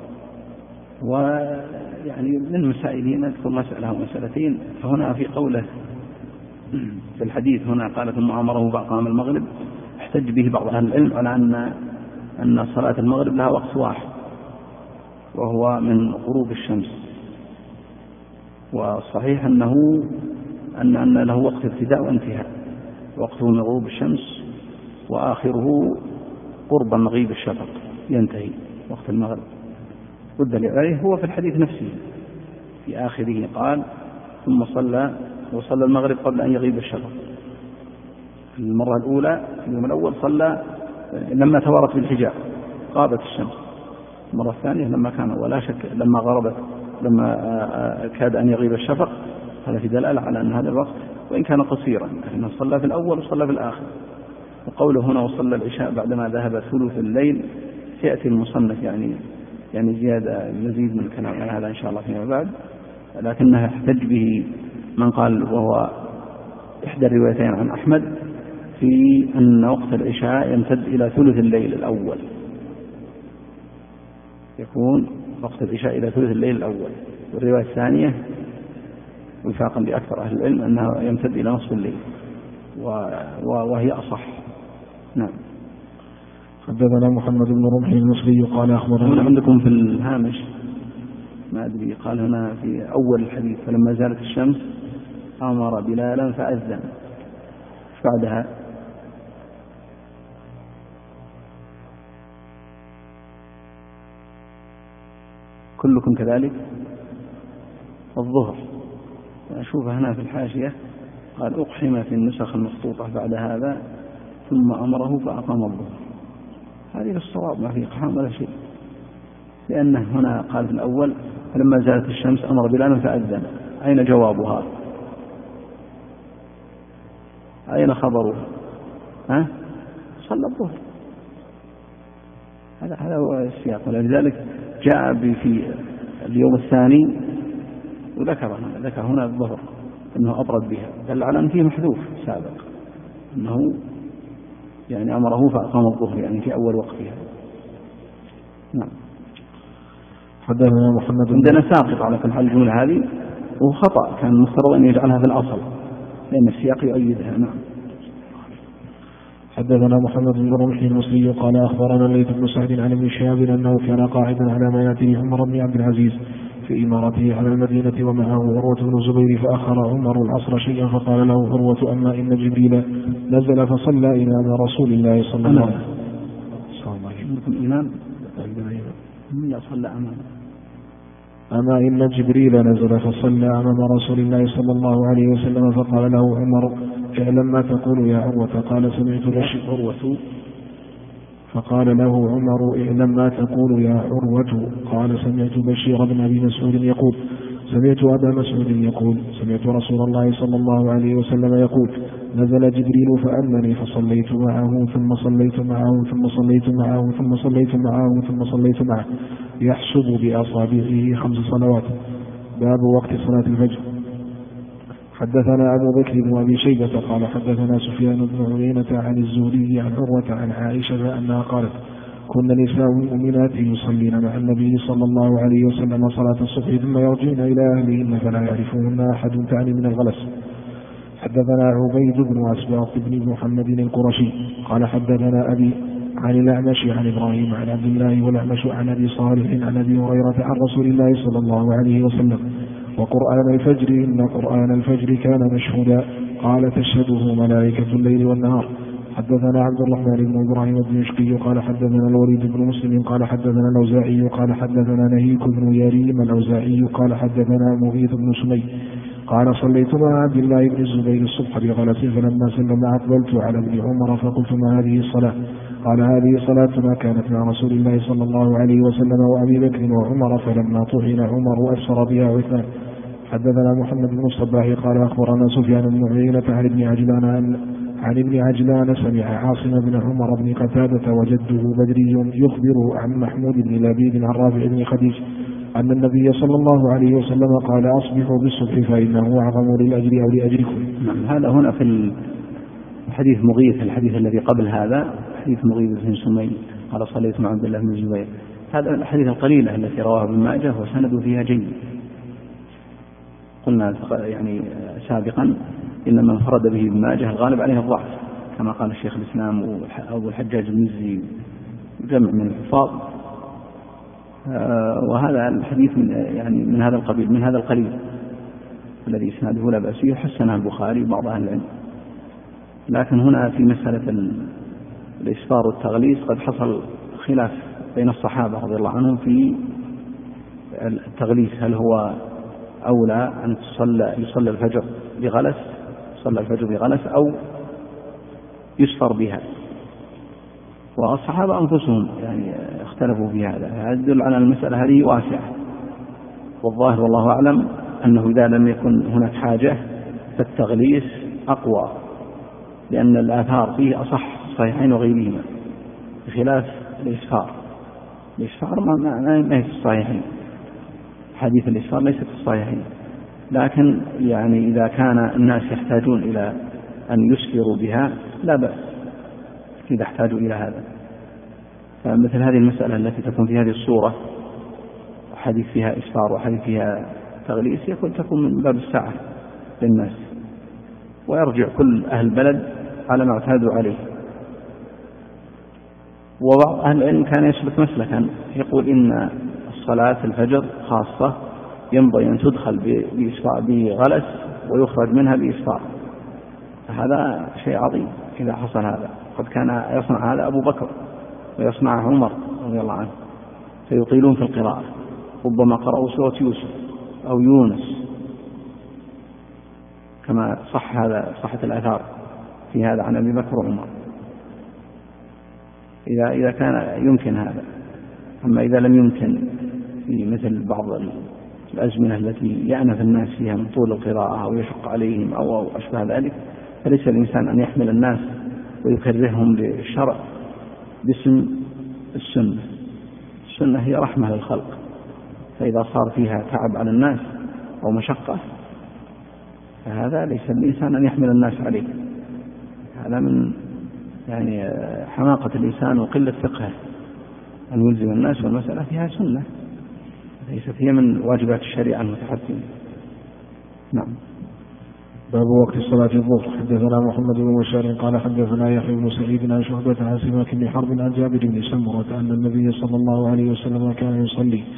ويعني من المسائل نذكر مسألة ومسألتين. فهنا في قوله في الحديث هنا قال ثم أمره فأقام المغرب، احتج به بعض أهل العلم على أن صلاة المغرب لها وقت واحد وهو من غروب الشمس، والصحيح أن له وقت ابتداء وانتهاء، وقته من غروب الشمس وآخره قرب مغيب الشفق ينتهي وقت المغرب. والدليل عليه هو في الحديث نفسه في آخره قال ثم وصلى المغرب قبل أن يغيب الشفق. المرة الأولى في اليوم الأول صلى لما توارت بالحجاب غابت الشمس، المرة الثانية لما كان ولا شك لما كاد أن يغيب الشفق. هذا في دلالة على أن هذا الوقت وإن كان قصيرا أنه صلى في الأول وصلى في الآخر. وقوله هنا وصلى العشاء بعدما ذهب ثلث الليل سيأتي المصنف يعني زيادة مزيد من الكلام على هذا إن شاء الله فيما بعد، لكنه احتج به من قال وهو إحدى الروايتين عن أحمد في أن وقت العشاء يمتد إلى ثلث الليل الأول، يكون وقت العشاء إلى ثلث الليل الأول. والرواية الثانية وفاقا لأكثر أهل العلم أنها يمتد إلى نصف الليل وهي أصح. نعم. حدثنا محمد بن رمح المصري قال أخبرنا. هنا عندكم في الهامش ما أدري قال هنا في أول الحديث فلما زالت الشمس أمر بلالا فأذن، بعدها كلكم كذلك الظهر. أشوف هنا في الحاشية قال أقحم في النسخ المخطوطة بعد هذا ثم أمره فأقام الظهر. هذه الصواب ما في إقحام ولا شيء، لأنه هنا قال في الأول فلما زالت الشمس أمر بلالا فأذن. أين جوابها؟ أين خبرها؟ صلى الظهر. هذا هو السياق، ولذلك جاء في اليوم الثاني وذكر هنا الظهر أنه أبرد بها، دل على أن فيه محذوف سابق أنه يعني أمره فأقام الظهر يعني في أول وقتها. نعم. حدثنا محمد عندنا ساقط على كل حال الجملة هذه وهو خطأ، كان المفترض أن يجعلها في الأصل لأن السياق يؤيدها. نعم. حدثنا محمد بن رمح المصري قال أخبرنا الليث بن سعد عن ابن شهاب أنه كان قاعدا على ما يأتيه عمر بن عبد العزيز في إمارته على المدينة ومعه عروة بن الزبير، فأخر عمر العصر شيئا فقال له عروة: أما إن جبريل نزل فصلى إمام رسول الله صلى الله عليه وسلم. أما إن جبريل نزل فصلى أمام رسول الله صلى الله عليه وسلم، فقال له عمر: اعلم ما تقول يا عروة. قال: سمعت عروة. فقال له عمر: اعلم ما تقول يا عروة. قال: سمعت بشير بن أبي مسعود يقول: سمعت أبا مسعود يقول: سمعت رسول الله صلى الله عليه وسلم يقول: نزل جبريل فأمني فصليت معه ثم صليت معه ثم صليت معه ثم صليت معه ثم صليت معه، يحسب بأصابعه 5 صلوات. باب وقت صلاة الفجر. حدثنا أبو بكر بن أبي شيبة قال حدثنا سفيان بن عيينة عن الزهري عن عروة عن عائشة أنها قالت: كن نساء المؤمنات يصلين مع النبي صلى الله عليه وسلم صلاة الصبح ثم يرجعن إلى أهلهن فلا يعرفهن أحد تعني من الغلس. حدثنا عبيد بن أسباط بن محمد القرشي قال حدثنا أبي عن الأعمش عن إبراهيم عن عبد الله والأعمش عن أبي صالح عن أبي هريرة عن رسول الله صلى الله عليه وسلم: وقرآن الفجر إن قرآن الفجر كان مشهودا. قال: تشهده ملائكة الليل والنهار. حدثنا عبد الرحمن بن إبراهيم الدمشقي قال حدثنا الوليد بن مسلم قال حدثنا الأوزاعي قال حدثنا نهيك بن يريم الأوزاعي قال حدثنا مغيث بن سمي قال: صليت مع عبد الله بن الزبير الصبح بغلس، فلما سلم أقبلت على ابن عمر فقلت: ما هذه الصلاة؟ قال: هذه صلاتنا كانت مع رسول الله صلى الله عليه وسلم وأبي بكر وعمر، فلما طحن عمر أسر بها عثمان. حدثنا محمد بن الصباح قال أخبرنا سفيان بن عيينة عن ابن عجلان سمع عاصم بن عمر بن قتادة وجده بدري يخبره عن محمود بن لبيد عن رافع بن خديج أن النبي صلى الله عليه وسلم قال: أصبحوا بالصبح فإنه أعظم للأجر أو لأجركم. هذا هنا في حديث مغيث، الحديث الذي قبل هذا حديث مغيث بن سمي قال: صليت مع عبد الله بن الزبير. هذا الحديث القليلة التي رواه ابن ماجه وسند فيها جيد. قلنا يعني سابقا إن من فرد به ابن ماجه الغالب عليه الضعف، كما قال الشيخ الإسلام أبو الحجاج المزي جمع من الحفاظ. وهذا الحديث يعني من هذا القليل الذي إسناده لا بأس به، حسنه البخاري وبعض أهل العلم. لكن هنا في مسألة الإسفار والتغليظ قد حصل خلاف بين الصحابة رضي الله عنهم في التغليظ، هل هو أولى أن يصلى الفجر بغلس أو يسفر بها. والصحابة أنفسهم يعني اختلفوا في هذا، يدل على المسألة هذه واسعة. والظاهر والله أعلم أنه إذا لم يكن هناك حاجة فالتغليس أقوى، لأن الآثار فيه أصح الصحيحين وغيرهما، بخلاف الإسفار ما هي في الصحيحين، حديث الإسفار ليست في الصحيحين. لكن يعني إذا كان الناس يحتاجون إلى أن يسفروا بها لا بأس إذا احتاجوا إلى هذا. فمثل هذه المسألة التي تكون في هذه الصورة، حديث فيها إسفار وحديث فيها تغليس، تكون من باب السعة للناس، ويرجع كل أهل البلد على ما اعتادوا عليه. وبعض أهل العلم كان يسلك مسلكا يقول إن الصلاة الفجر خاصة ينبغي أن تدخل بغلس ويخرج منها بإسفار. هذا شيء عظيم إذا حصل هذا. قد كان يصنع هذا أبو بكر ويصنع عمر رضي الله عنه، فيطيلون في القراءة، ربما قرأوا سورة يوسف أو يونس، كما صحت الآثار في هذا عن أبي بكر وعمر، إذا كان يمكن هذا. أما إذا لم يمكن في مثل بعض الأزمنة التي يأنف الناس فيها من طول القراءة أو يشق عليهم أو أشبه ذلك، فليس الإنسان أن يحمل الناس ويكرههم للشرع باسم السنة. السنة هي رحمة للخلق، فإذا صار فيها تعب على الناس أو مشقة فهذا ليس الإنسان أن يحمل الناس عليه. هذا من يعني حماقة الإنسان وقلة فقهه أن يلزم الناس، والمسألة فيها سنة ليست هي من واجبات الشريعة المتحتمة. نعم. باب وقت صلاة الظهر. حدثنا محمد بن بشار قال حدثنا يحيى بن سعيد عن شعبة عن سماك بن حرب عن جابر بن سمرة أن النبي صلى الله عليه وسلم كان يصلي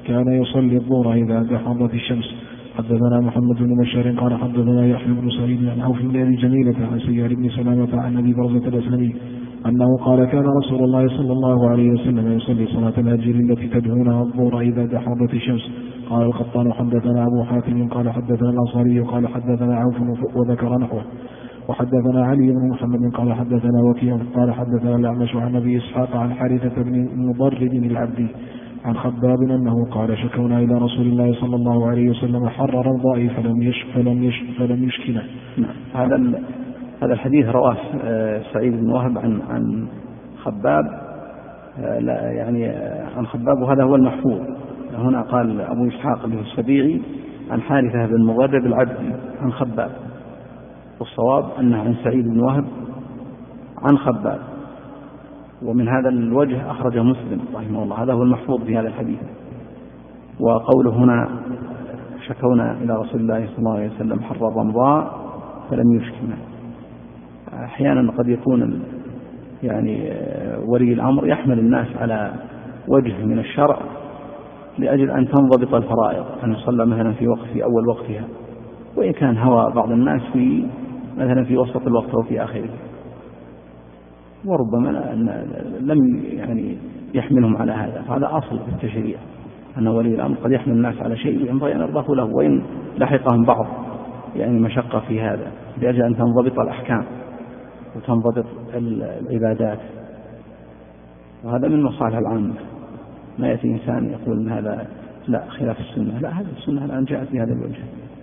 كان يصلي الظهر إذا دحضت الشمس. حدثنا محمد بن بشار قال حدثنا يحيى بن سعيد عن عوف بن أبي جميلة عن سيار بن سلامة عن أبي برزة الأسلمي أنه قال كان رسول الله صلى الله عليه وسلم يصلي صلاة الهجر التي تدعونها الظهر إذا دحضت الشمس. قال القطان حدثنا أبو حاتم قال حدثنا الأنصاري قال حدثنا عوف وذكر نحوه. وحدثنا علي بن محمد قال حدثنا وكيع قال حدثنا الأعمش عن أبي إسحاق عن حارثة بن مضرد العبدي عن خباب أنه قال شكونا إلى رسول الله صلى الله عليه وسلم حر رمضاء فلم يشكنا. هذا الحديث رواه سعيد بن وهب عن خباب، لا يعني عن خباب، وهذا هو المحفوظ. هنا قال أبو إسحاق له السبيعي عن حارثة بن مضرد العبدي عن خباب، والصواب أنه عن سعيد بن وهب عن خباب، ومن هذا الوجه أخرجه مسلم رحمه الله. هذا هو المحفوظ في هذا الحديث. وقوله هنا شكونا إلى رسول الله صلى الله عليه وسلم حر رمضاء فلم يشكنا، أحيانا قد يكون يعني ولي الأمر يحمل الناس على وجه من الشرع لأجل أن تنضبط الفرائض، أن يصلى مثلا في أول وقتها، وإن كان هوى بعض الناس مثلا في وسط الوقت وفي آخره، وربما لم يعني يحملهم على هذا. فهذا أصل في التشريع، أن ولي الأمر قد يحمل الناس على شيء ينبغي أن يرضاه له، وإن لحقهم بعض يعني مشقة في هذا، لأجل أن تنضبط الأحكام وتنضبط العبادات، وهذا من مصالح العامة. ما يأتي إنسان يقول إن هذا لا خلاف السنة، لا، هذه السنة الآن جاءت بهذا الوجه.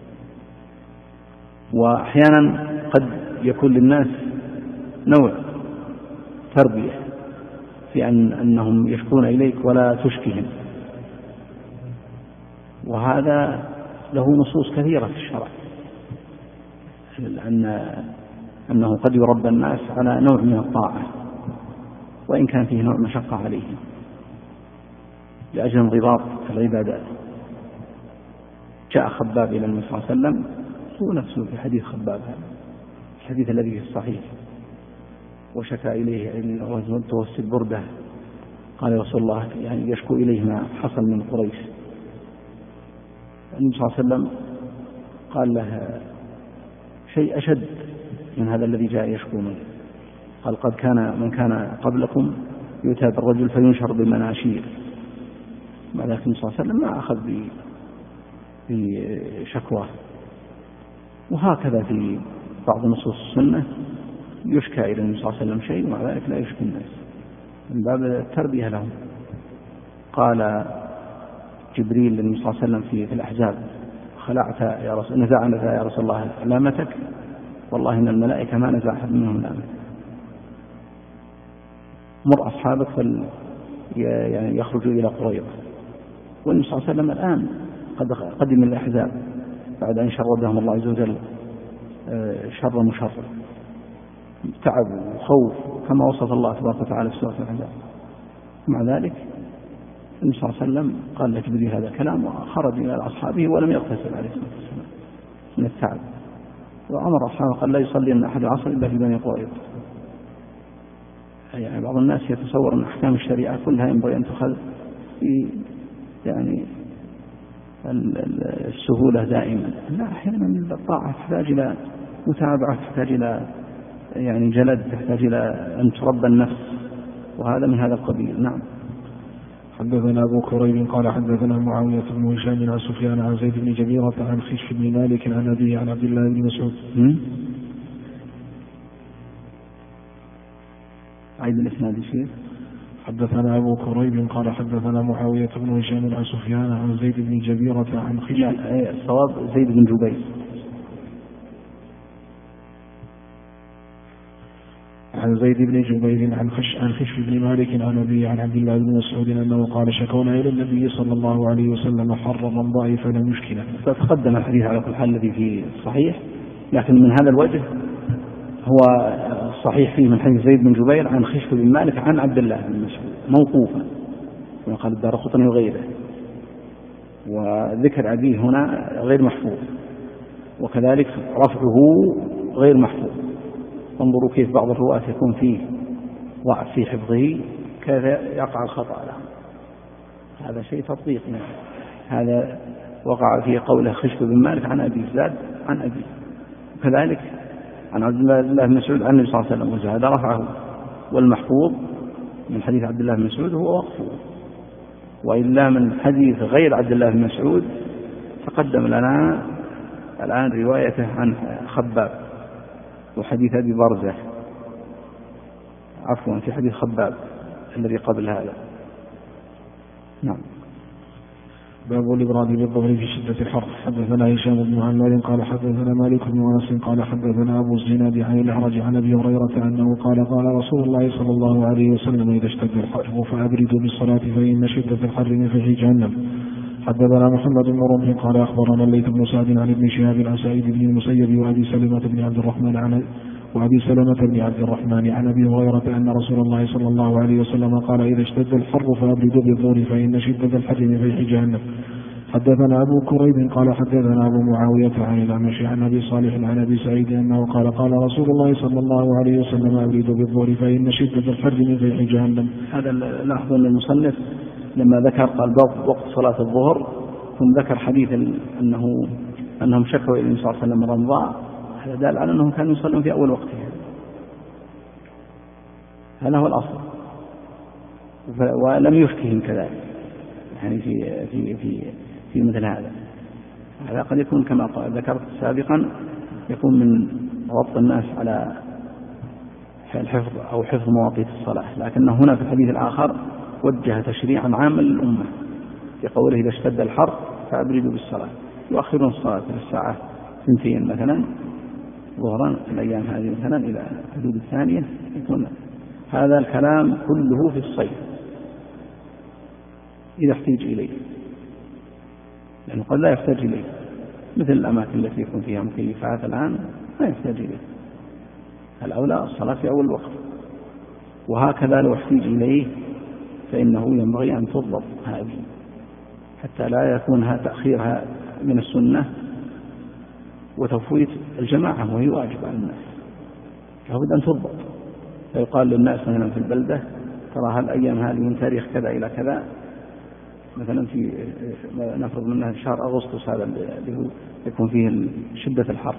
وأحيانا قد يكون للناس نوع تربية في أنهم يشكون إليك ولا تشكهم، وهذا له نصوص كثيرة في الشرع أنه قد يربى الناس على نوع من الطاعة وإن كان فيه نوع مشقة عليهم لأجل انضباط العبادات. جاء خباب إلى النبي صلى الله عليه وسلم، هو نفسه في حديث خباب هذا الحديث الذي في الصحيح، وشكى إليه توسد بردة، قال يا رسول الله يعني يشكو إليه ما حصل من قريش. النبي صلى الله عليه وسلم قال له شيء أشد من هذا الذي جاء يشكو منه، قال قد كان من كان قبلكم يؤتى بالرجل فينشر بالمناشير. بعد ذلك النبي صلى الله عليه وسلم ما أخذ بشكواه. وهكذا في بعض نصوص السنة يشكى إلى النبي صلى الله عليه وسلم شيء ومع ذلك لا يشكي الناس من باب التربية لهم. قال جبريل للنبي صلى الله عليه وسلم في الأحزاب خلعت يا رسول نزعت يا رسول الله علامتك، والله إن الملائكة ما نزع أحد منهم علامتك، مر أصحابك يعني يخرجوا إلى قريظة. والنبي صلى الله عليه وسلم الآن قد قدم الأحزاب بعد أن شردهم الله عز وجل شر مشرر، تعب وخوف كما وصف الله تبارك وتعالى في سورة الأحزاب. مع ذلك النبي صلى الله عليه وسلم قال لجبريل هذا الكلام وخرج إلى أصحابه ولم يغتسل عليه الصلاة والسلام من التعب، وأمر أصحابه قال لا يصلي أن أحد العصر إلا في بني قريظة. يعني بعض الناس يتصور أن أحكام الشريعة كلها ينبغي أن تؤخذ في يعني السهولة دائما، لا، أحيانا الطاعة تحتاج إلى متابعة، تحتاج إلى يعني جلد، تحتاج إلى أن تربى النفس، وهذا من هذا القبيل. نعم. حدثنا أبو كريب قال حدثنا معاوية بن هشام عن سفيان عن زيد بن جبيرة عن خشف بن مالك عن أبيه عن عبد الله بن مسعود. عيد الإسناد شيء. حدثنا أبو كريب قال حدثنا معاوية بن هشام عن سفيان عن زيد بن جبيرة عن خشف. الصواب زيد بن جبير. عن زيد بن جبير عن خشف بن مالك عن أبيه عن عبد الله بن مسعود أنه قال شكونا إلى النبي صلى الله عليه وسلم حر الرمضاء فلم يشكنا. فتقدم الحديث على كل حال الذي في الصحيح، لكن من هذا الوجه هو صحيح فيه من حديث زيد بن جبير عن خشف بن مالك عن عبد الله بن مسعود موقوفا، كما قال الدارقطني وغيره، وذكر أبيه هنا غير محفوظ، وكذلك رفعه غير محفوظ. انظروا كيف بعض الرواة يكون فيه ضعف في حفظه كيف يقع الخطأ له. هذا شيء تطبيق يعني. هذا وقع في قوله خشب بن مالك عن أبي زاد عن أبي، وكذلك عن عبد الله بن مسعود عن النبي صلى الله عليه وسلم، وهذا رفعه. والمحفوظ من حديث عبد الله بن مسعود هو وقفه، وإلا من حديث غير عبد الله بن مسعود تقدم لنا الآن روايته عن خباب، وحديث أبي برزة عفوا في حديث خباب الذي قبل هذا. نعم. باب الإبراد بالظهر في شدة الحر. حدثنا هشام بن عمار قال حدثنا مالك بن أنس قال حدثنا أبو الزناد عن الأعرج عن أبي هريرة أنه قال قال رسول الله صلى الله عليه وسلم إذا اشتد الحر فأبردوا بالصلاة فإن شدة الحر من فيح جهنم. حدثنا محمد بن رمح قال أخبرنا الليث بن سعد عن ابن شهاب عن سعيد بن المسيب وأبي سلمة بن عبد الرحمن عن أبي هريرة أن رسول الله صلى الله عليه وسلم قال إذا اشتد الحر فأبردوا بالظهر فإن شدة الحر من فيح جهنم. حدثنا أبو كريب قال حدثنا أبو معاوية عن الأعمش عن أبي صالح عن أبي سعيد أنه قال قال رسول الله صلى الله عليه وسلم أبردوا بالظهر فإن شدة الحر من فيح جهنم. هذا لاحظ أن المصنف لما ذكر قال وقت صلاة الظهر ثم ذكر حديث أنهم شكوا إلى النبي صلى الله عليه وسلم رمضاء، هذا دال على أنهم كانوا يصلون في أول وقتها. هذا هو الأصل، ولم يفتهم كذلك يعني في مثل هذا. هذا قد يكون كما ذكرت سابقا يكون من ربط الناس على الحفظ أو حفظ مواقيت الصلاة، لكن هنا في الحديث الآخر وجه تشريعا عاما للأمة بقوله إذا اشتد الحر فأبردوا بالصلاة، يؤخرون الصلاة في الساعة 2 مثلا ظهرا في الأيام هذه مثلا إلى حدود 2. يكون هذا الكلام كله في الصيف إذا احتاج إليه، لأنه قد لا يحتاج إليه، مثل الأماكن التي يكون فيها مكيفات الآن لا يحتاج إليه، الأولى الصلاة في أول وقت. وهكذا لو احتاج إليه فإنه ينبغي أن تضبط هذه حتى لا يكون تأخيرها من السنة وتفويت الجماعة، وهي واجب على الناس، لابد أن تضبط. فيقال للناس مثلا في البلدة ترى هالأيام هذه من تاريخ كذا إلى كذا، مثلا في نفرض منها شهر أغسطس هذا اللي يكون فيه شدة الحر،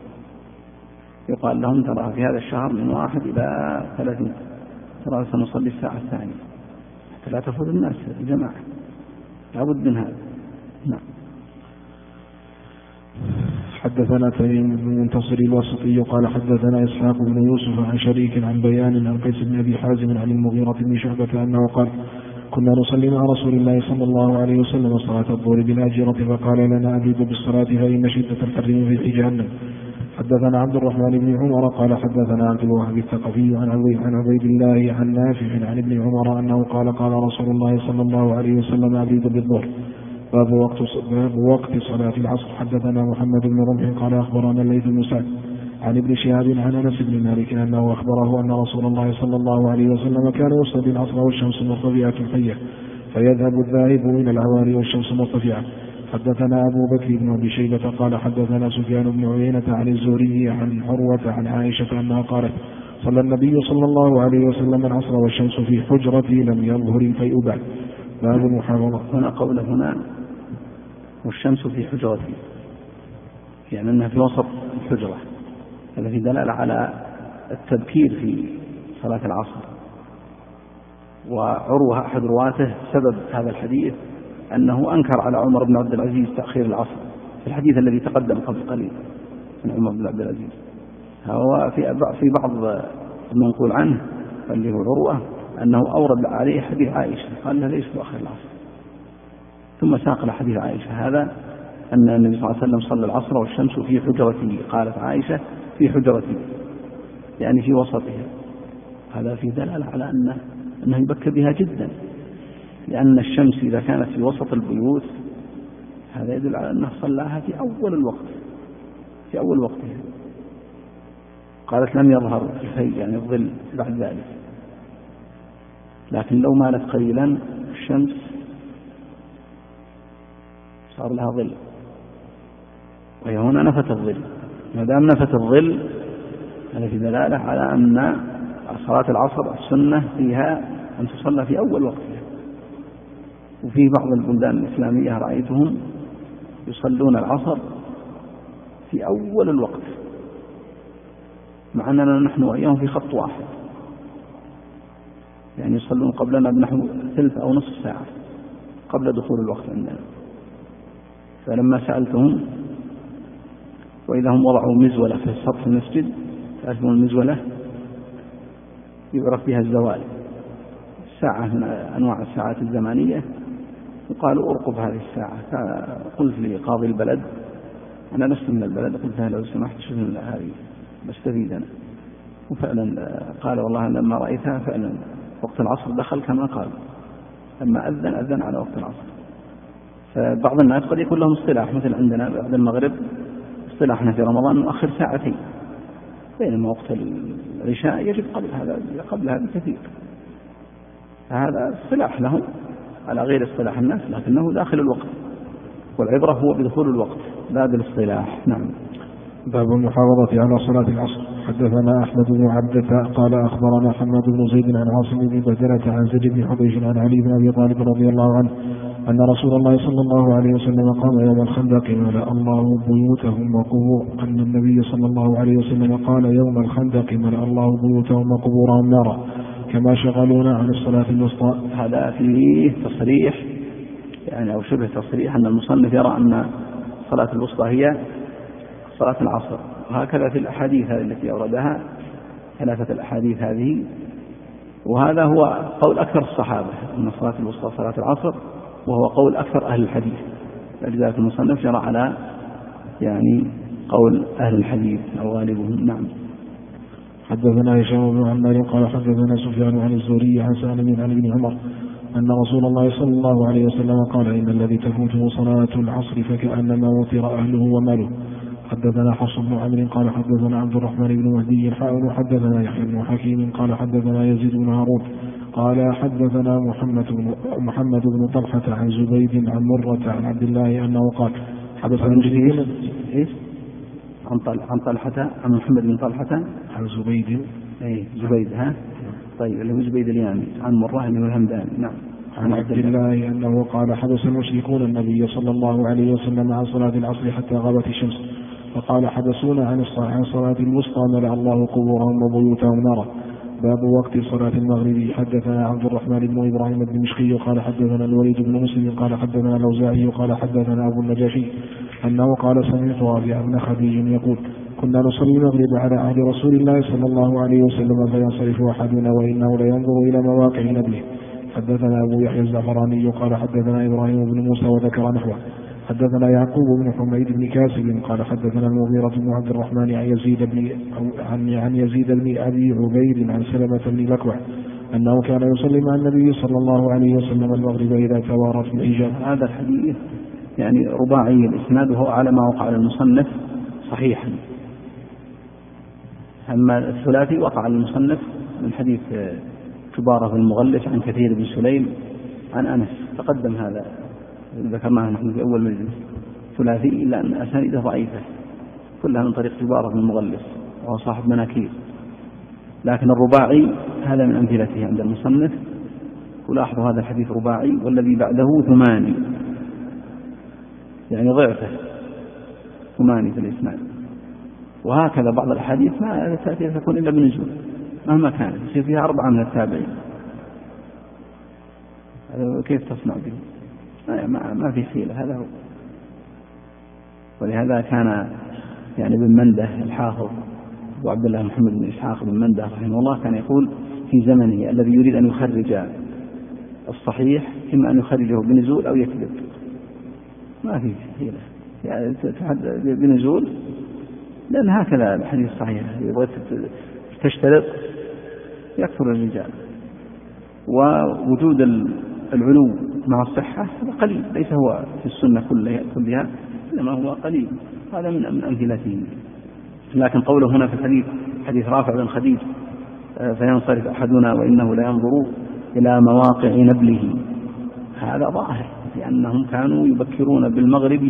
يقال لهم ترى في هذا الشهر من 1 إلى 30 ترى سنصلي الساعة 2 حتى لا تفوت الناس الجماعة، لابد من هذا. نعم. حدثنا تميم بن منتصر الواسطي قال حدثنا إسحاق بن يوسف عن شريك عن بيان عن قيس بن أبي حازم عن المغيرة بن شعبة أنه قال كنا نصلي مع رسول الله صلى الله عليه وسلم صلاة الظهر بالآجرة فقال لنا أبردوا بالصلاة فإن شدة الحر من فيح جهنم. حدثنا عبد الرحمن بن عمر قال حدثنا عبد الوهاب الثقفي عن عبيد الله عن نافع عن ابن عمر أنه قال قال رسول الله صلى الله عليه وسلم أبردوا بالظهر. باب وقت صلاة العصر. حدثنا محمد بن رمح قال أخبرنا الليث بن سعد عن ابن شهاب عن أنس بن مالك أنه أخبره أن رسول الله صلى الله عليه وسلم كان يصلي العصر والشمس مرتفعة حية فيذهب الذاهب من العواري والشمس مرتفعة. حدثنا أبو بكر بن أبي شيبة قال حدثنا سفيان بن عيينة عن الزهري عن عروة عن عائشة أنها قالت صلى النبي صلى الله عليه وسلم العصر والشمس في حجرتي لم يظهر الفيء بعد. باب المحافظة. هنا قوله هنا والشمس في حجرتي، يعني أنها في وسط الحجرة، هذا في دلالة على التبكير في صلاة العصر. وعروة أحد رواته سبب هذا الحديث أنه أنكر على عمر بن عبد العزيز تأخير العصر في الحديث الذي تقدم قبل قليل من عمر بن عبد العزيز. هو في بعض المنقول عنه اللي هو عروة أنه أورد عليه حديث عائشة قال له ليس بأخير العصر، ثم ساق حديث عائشة هذا أن النبي صلى الله عليه وسلم صلى العصر والشمس في حجرته، قالت عائشة في حجرته يعني في وسطها. هذا في دلالة على أنه يبكر بها جدا، لأن الشمس إذا كانت في وسط البيوت هذا يدل على أنه صلاها في أول الوقت في أول وقتها. قالت لم يظهر الفيء يعني الظل بعد ذلك، لكن لو مالت قليلا الشمس صار لها ظل، وهي هنا نفت الظل. ما دام نفت الظل هذا في دلالة على أن صلاة العصر السنة فيها أن تصلى في أول وقتها. وفي بعض البلدان الإسلامية رأيتهم يصلون العصر في أول الوقت، مع أننا نحن وإياهم في خط واحد، يعني يصلون قبلنا بنحو ثلث أو نصف ساعة قبل دخول الوقت عندنا. فلما سألتهم وإذا هم وضعوا مزولة في سطح المسجد، تعرفون المزولة يعرف بها الزوال، ساعة من أنواع الساعات الزمانية، وقالوا أرقب هذه الساعة. فقلت لقاضي البلد، أنا لست من البلد، قلت له لو سمحت شوف هذه بستفيد أنا. وفعلا قال والله لما رأيتها فعلا وقت العصر دخل كما قال، لما أذن على وقت العصر. فبعض الناس قد يكون لهم اصطلاح، مثل عندنا بعد المغرب اصطلاحنا في رمضان نؤخر ساعتين، بينما وقت العشاء يجب قبلها بكثير. فهذا اصطلاح لهم على غير اصطلاح الناس، لكنه داخل الوقت، والعبرة هو بدخول الوقت لا بالاصطلاح. نعم. باب المحافظة على صلاة العصر. حدثنا أحمد بن عبدة قال أخبرنا حماد بن زيد عن عاصم بن بهدلة عن زيد بن حبيش عن علي بن أبي طالب رضي الله عنه أن رسول الله صلى الله عليه وسلم قام يوم الخندق ملأ الله بيوتهم وقبور أن النبي صلى الله عليه وسلم قال يوم الخندق ملأ الله بيوتهم وقبورهم نارا كما شغلونا عن الصلاة الوسطى. هذا فيه تصريح يعني أو شبه تصريح أن المصنف يرى أن الصلاة الوسطى هي صلاة العصر، وهكذا في الأحاديث التي أوردها 3 الأحاديث هذه، وهذا هو قول أكثر الصحابة أن صلاة الوسطى صلاة العصر، وهو قول أكثر أهل الحديث. لذلك المصنف جرى على يعني قول أهل الحديث أو غالبهم. نعم. حدثنا هشام بن عمار قال حدثنا سفيان عن الزهري عن سالم عن ابن عمر أن رسول الله صلى الله عليه وسلم قال إن الذي تفوته صلاة العصر فكأنما وتر أهله وماله. حدثنا حفص بن عمرو قال حدثنا عبد الرحمن بن مهدي حاول حدثنا يحيى بن حكيم قال حدثنا يزيد بن هارون قال حدثنا محمد بن طلحة عن زبيد عن مرة عن عبد الله أنه قال حدث المشركين عن طلحة عن محمد بن طلحة عن زبيد زبيد طيب اللي هو زبيد اليامي عن مرة اللي هو الهمداني. نعم. عن عبد الله أنه قال حدث المشركون النبي صلى الله عليه وسلم عن صلاة العصر حتى غابت الشمس، فقال حدثونا عن صلاة الوسطى ملأ الله قبورهم وبيوتهم نارا. باب وقت صلاة المغرب. حدثنا عبد الرحمن بن إبراهيم الدمشقي قال حدثنا الوليد بن مسلم قال حدثنا الأوزاعي قال حدثنا أبو النجاشي أنه قال سمعت رافع بن خديج يقول كنا نصلي المغرب على عهد رسول الله صلى الله عليه وسلم فينصرف أحدنا وإنه لينظر إلى مواقع نبله. حدثنا أبو يحيى الزعفراني قال حدثنا إبراهيم بن موسى وذكر نحوه. حدثنا يعقوب بن حميد بن كاسب قال حدثنا المغيرة بن عبد الرحمن عن يزيد بن أبي عبيد عن سلمة بن الأكوع أنه كان يصلي مع النبي صلى الله عليه وسلم المغرب إذا توارت في الحجاب. هذا الحديث يعني رباعي الإسناد وهو على ما وقع المصنف صحيحا. أما الثلاثي وقع المصنف من حديث كبارة المغلس عن كثير بن سليم عن أنس، تقدم هذا ذكرناه نحن في أول مجلس. ثلاثي إلا أن أسانيده ضعيفة كلها من طريق كبارة المغلس وهو صاحب مناكير، لكن الرباعي هذا من أمثلته عند المصنف. ولاحظوا هذا الحديث رباعي والذي بعده ثماني، يعني ضعفه ثماني في الإسناد. وهكذا بعض الأحاديث ما تأتي تكون إلا بنزول مهما كانت، يصير فيها 4 من التابعين. كيف تصنع به؟ ما في حيلة. هذا هو. ولهذا كان يعني بن منده الحافظ أبو عبد الله محمد بن إسحاق بن منده رحمه الله كان يقول في زمنه الذي يريد أن يخرج الصحيح إما أن يخرجه بنزول أو يكذب، ما في حيلة يعني بنزول، لأن هكذا الحديث الصحيح يبغى تشترط يكثر الرجال، ووجود العلو مع الصحة هذا قليل، ليس هو في السنة كلها إنما هو قليل. هذا من أمثلته. لكن قوله هنا في الحديث حديث رافع بن خديج فينصرف أحدنا وإنه لا ينظر إلى مواقع نبله، هذا ظاهر لأنهم كانوا يبكرون بالمغرب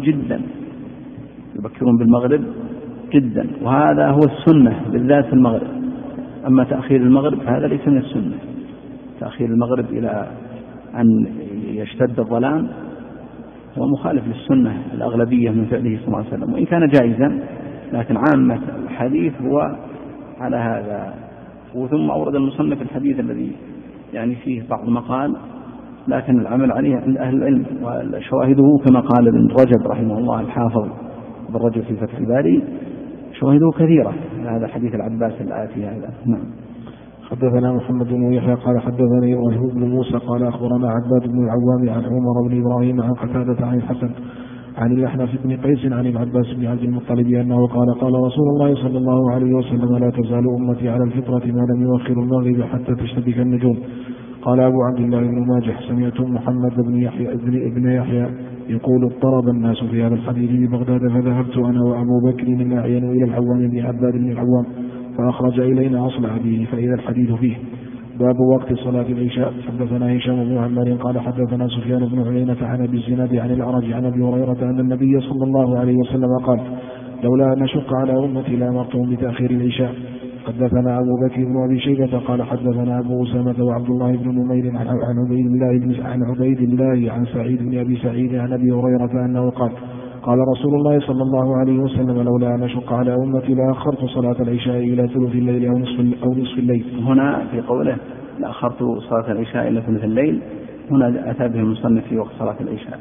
جدا، وهذا هو السنة بالذات في المغرب. أما تأخير المغرب هذا ليس من السنة. تأخير المغرب إلى أن إذا اشتد الظلام هو مخالف للسنة الأغلبية من فعله صلى الله عليه وسلم، وإن كان جائزا لكن عامة الحديث هو على هذا. وثم أورد المصنف الحديث الذي يعني فيه بعض مقال لكن العمل عليه عند أهل العلم، وشواهده كما قال ابن رجب رحمه الله الحافظ ابن رجب في فتح الباري شواهده كثيرة هذا حديث العباس الآتي هذا. نعم. حدثنا محمد بن يحيى قال حدثني إبراهيم بن موسى قال أخبرنا عباد بن العوام عن عمر بن إبراهيم عن قتادة عن الحسن عن الأحنف بن قيس عن العباس بن عبد المطلب أنه قال قال رسول الله صلى الله عليه وسلم لا تزال أمتي على الفطرة ما لم يؤخر المغرب حتى تشتبك النجوم. قال أبو عبد الله بن ماجه سمعت محمد بن يحيى يقول اضطرب الناس في هذا الحديث ببغداد فذهبت أنا وأبو بكر الأعين إلى العوام بن عباد بن العوام فأخرج إلينا أصل أبيه فإذا الحديث فيه باب وقت صلاة العشاء. حدثنا هشام بن عمار قال حدثنا سفيان بن عيينة عن أبي الزناد عن الأعرج عن أبي هريرة أن النبي صلى الله عليه وسلم قال لولا أن أشق على أمتي لأمرتهم بتأخير العشاء. حدثنا أبو بكر بن أبي شيبة قال حدثنا أبو أسامة وعبد الله بن نمير عن عبيد الله عن سعيد بن أبي سعيد عن أبي هريرة أنه قال قال رسول الله صلى الله عليه وسلم لولا أن أشق على أمتي لأخرت صلاة العشاء إلى ثلث الليل أو نصف الليل. هنا في قوله لأخرت صلاة العشاء إلى ثلث الليل هنا أتى به المصنف في وقت صلاة العشاء،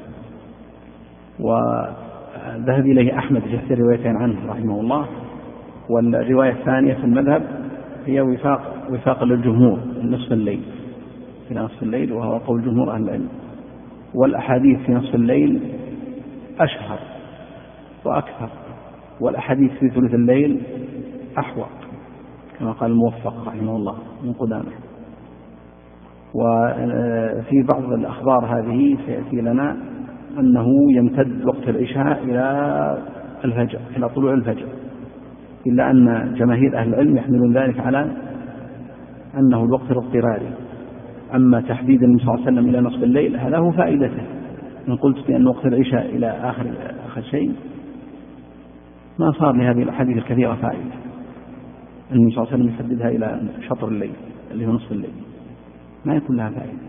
وذهب إليه أحمد في إحدى الروايتين عنه رحمه الله، والرواية الثانية في المذهب هي وفاق للجمهور نصف الليل إلى نصف الليل، وهو قول جمهور أهل العلم. والأحاديث في نصف الليل أشهر وأكثر، والأحاديث في ثلث الليل أحوط كما قال الموفق رحمه الله من قدامه. وفي بعض الأخبار هذه سيأتي لنا أنه يمتد وقت العشاء إلى الفجر إلى طلوع الفجر، إلا أن جماهير أهل العلم يحملون ذلك على أنه الوقت الاضطراري. أما تحديد النبي صلى الله عليه وسلم إلى نصف الليل هذا هو فائدته. إن قلت بأن وقت العشاء إلى آخر شيء ما صار لهذه الأحاديث الكثيرة فائدة. النبي صلى الله عليه وسلم يحددها إلى شطر الليل اللي هو نصف الليل ما يكون لها فائدة.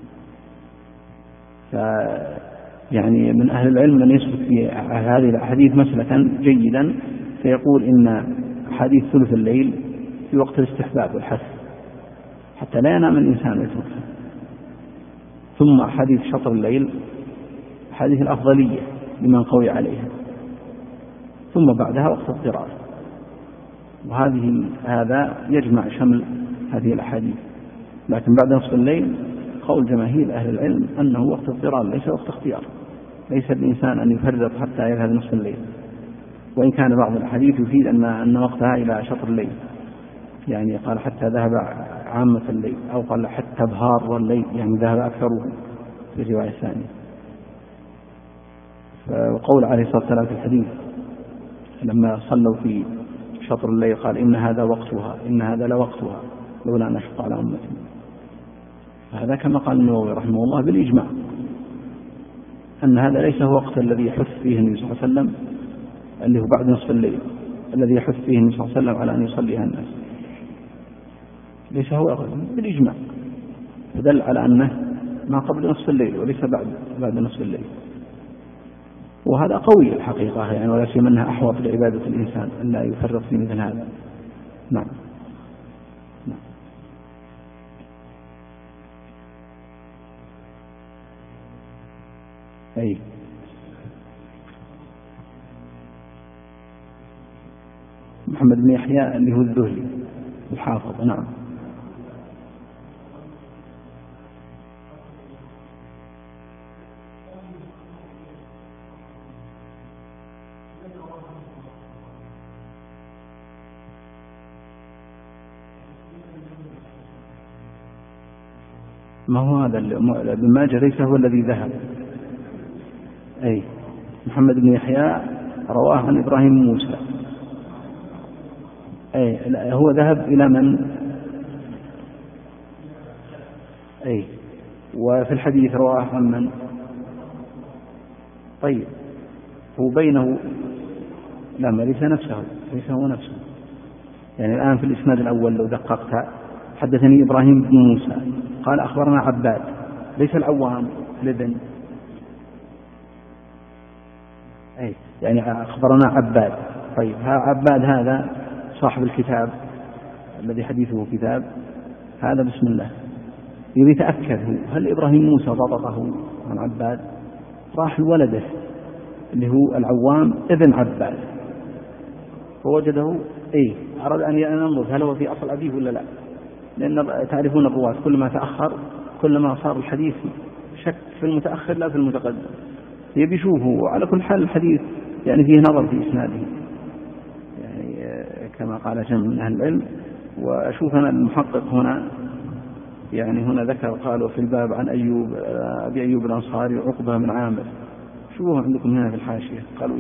يعني من أهل العلم من يثبت في هذه الأحاديث مسلكا جيدا فيقول إن حديث ثلث الليل في وقت الاستحباب والحث حتى لا ينام الإنسان ويتركها، ثم حديث شطر الليل حديث الأفضلية لمن قوي عليها، ثم بعدها وقت اضطرار. هذا يجمع شمل هذه الأحاديث. لكن بعد نصف الليل قول جماهير أهل العلم أنه وقت اضطرار ليس وقت اختيار، ليس الإنسان أن يفرط حتى يذهب نصف الليل، وإن كان بعض الحديث يفيد أن وقتها إلى شطر الليل، يعني قال حتى ذهب عامة الليل، أو قال حتى بهار الليل يعني ذهب أكثره في الرواية الثانية. وقول عليه الصلاة والسلام في الحديث لما صلوا في شطر الليل قال إن هذا وقتها إن هذا لوقتها لولا أن أشق على أمتي. هذا كما قال النووي رحمه الله بالإجماع أن هذا ليس هو وقت الذي يحث فيه النبي صلى الله عليه وسلم اللي هو بعد نصف الليل الذي يحث فيه النبي صلى الله عليه وسلم على أن يصليها الناس، ليس هو بالإجماع، فدل على أنه ما قبل نصف الليل وليس بعد نصف الليل. وهذا قوي الحقيقة يعني، ولا سيما أنها أحوط لعبادة الإنسان أن لا يفرط في مثل هذا. نعم. أي محمد بن يحيى اللي هو الذهلي الحافظ. نعم. ما هو هذا ابن ماجه ليس هو الذي ذهب. أي محمد بن يحيى رواه عن إبراهيم موسى. أي هو ذهب إلى من؟ أي وفي الحديث رواه عن من؟ طيب هو بينه لا ما ليس نفسه، ليس هو نفسه. يعني الآن في الإسناد الأول لو دققت حدثني إبراهيم بن موسى قال أخبرنا عباد ليس العوام الابن. أي يعني أخبرنا عباد. طيب عباد هذا صاحب الكتاب الذي حديثه كتاب، هذا بسم الله يريد يتأكد هل إبراهيم موسى ضبطه عن عباد؟ راح لولده اللي هو العوام ابن عباد فوجده أراد أن ينظر هل هو في أصل أبيه ولا لا، لأن تعرفون الرواة كل ما تأخر كل ما صار الحديث شك في المتأخر لا في المتقدم، يبي يشوفه. على كل حال الحديث يعني فيه نظر في إسناده يعني كما قال جمع من أهل العلم. وأشوف أنا المحقق هنا يعني هنا ذكر قالوا في الباب عن أبي أيوب الأنصاري عقبة بن عامر، شوفوا عندكم هنا في الحاشية قالوا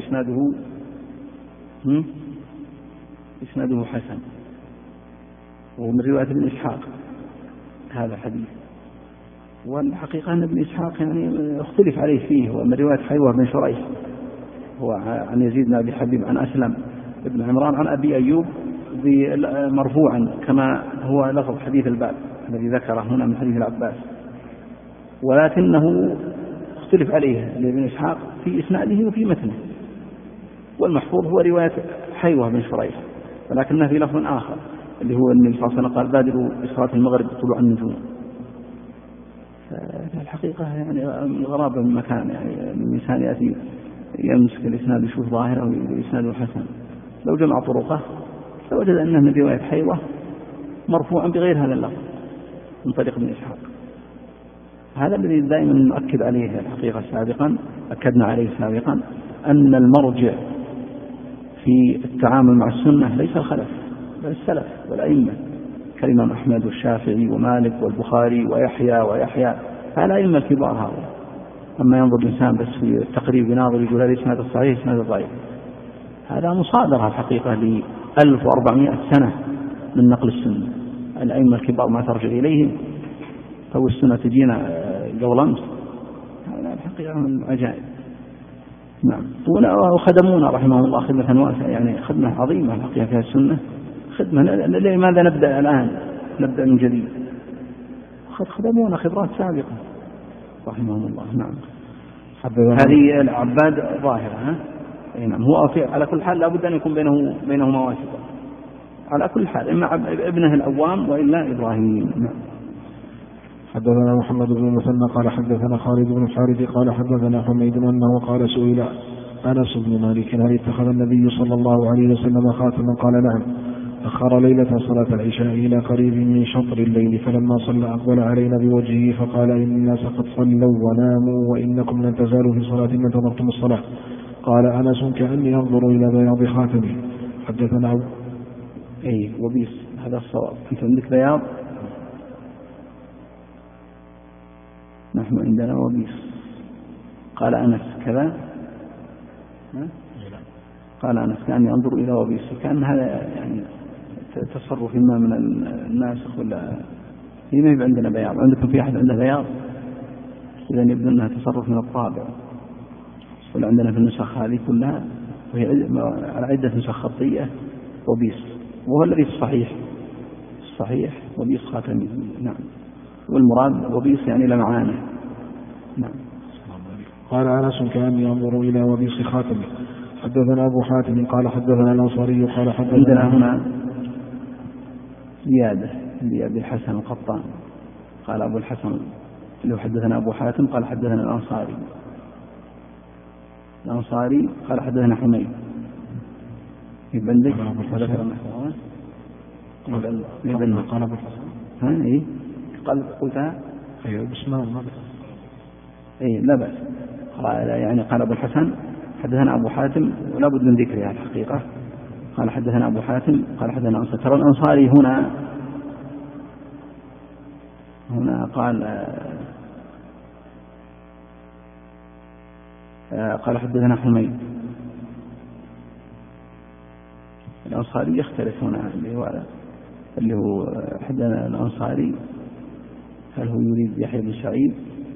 إسناده حسن، ومن رواية ابن إسحاق هذا حديث. والحقيقة أن ابن إسحاق يعني اختلف عليه فيه، ومن رواية حيوة بن شريح هو عن يزيد بن أبي حبيب عن أسلم ابن عمران عن أبي أيوب مرفوعا كما هو لفظ حديث الباب الذي ذكره هنا من حديث العباس، ولكنه اختلف عليه لابن إسحاق في إسناده وفي متنه. والمحفوظ هو رواية حيوة بن شريح، ولكنه في لفظ آخر اللي هو النبي صلى الله عليه وسلم قال بادروا بصلاة المغرب طلوع النجوم. فالحقيقة يعني غرابة من مكان، يعني الإنسان يأتي يمسك الإسناد يشوف ظاهره وإسناده حسن، لو جمع طرقه فوجد أنه من رواية حيوة مرفوعا بغير هذا اللفظ من طريق ابن إسحاق. هذا الذي دائما نؤكد عليه الحقيقة سابقا، أكدنا عليه سابقا أن المرجع في التعامل مع السنة ليس الخلف بل السلف والأئمة كالإمام أحمد والشافعي ومالك والبخاري ويحيى فالأئمة الكبار هؤلاء. أما ينظر الإنسان بس في التقريب يناظر يقول هذا إسناد الصحيح إسناد الضعيف، هذا مصادرة الحقيقة ل 1400 سنة من نقل السنة. الأئمة الكبار ما ترجع إليهم فهو السنة تجينا قبل أمس، هذا الحقيقة من العجائب. نعم. وخدمونا رحمه الله خدمة واسعة، يعني خدمة عظيمة الحقيقة فيها السنة، خدمة لماذا نبدأ الآن نبدأ من جديد؟ خدمونا خبرات سابقة رحمهم الله. نعم. هذه العباد ظاهرة. نعم. هو على كل حال لابد أن يكون بينهما واسطة على كل حال، إما ابنه الأوام وإلا إبراهيم. نعم. حدثنا محمد بن المثنى قال حدثنا خالد بن الحارث قال حدثنا حميد أنه قال سئل أنس بن مالك هل اتخذ النبي صلى الله عليه وسلم خاتما؟ قال نعم. أخر ليلة صلاة العشاء إلى قريب من شطر الليل، فلما صلى أقبل علينا بوجهه فقال إن الناس قد صلوا وناموا وإنكم لن تزالوا في صلاة ما انتظرتم الصلاة. قال أنس كأني أنظر إلى بياض خاتمه. حدثنا وبيس هذا الصواب. أنت عندك بياض؟ نحن عندنا وبيس. قال أنس كذا، قال أنس كأني أنظر إلى وبيس، كأن هذا يعني تصرف ما من الناسخ ولا هي ما يبقى عندنا بياض. عندكم في أحد عنده بياض؟ إذا يبدو أنها تصرف من الطابع. ولا عندنا في النسخ هذه كلها وهي على عدة نسخ خطية وبيس، وهو الذي الصحيح وبيس خاتمه. نعم. والمراد وبيس يعني لمعانه. نعم. قال أنس كأني أنظر إلى وبيس خاتمه. حدثنا أبو حاتم قال حدثنا الأنصاري قال حدثنا عندنا هنا زيادة لأبي الحسن القطان قال أبو الحسن لو حدثنا أبو حاتم قال حدثنا الأنصاري قال حدثنا حميد. يبقى عندك قال أبو الحسن قال قلتها بس ما لا بأس. يعني قال أبو الحسن حدثنا أبو حاتم ولا بد من ذكرها الحقيقة. قال حدثنا أبو حاتم قال حدثنا أنصاري. ترى الأنصاري هنا قال حدثنا حميد. الأنصاري يختلف هنا اللي هو حدثنا الأنصاري هل هو يريد يحيى بن سعيد،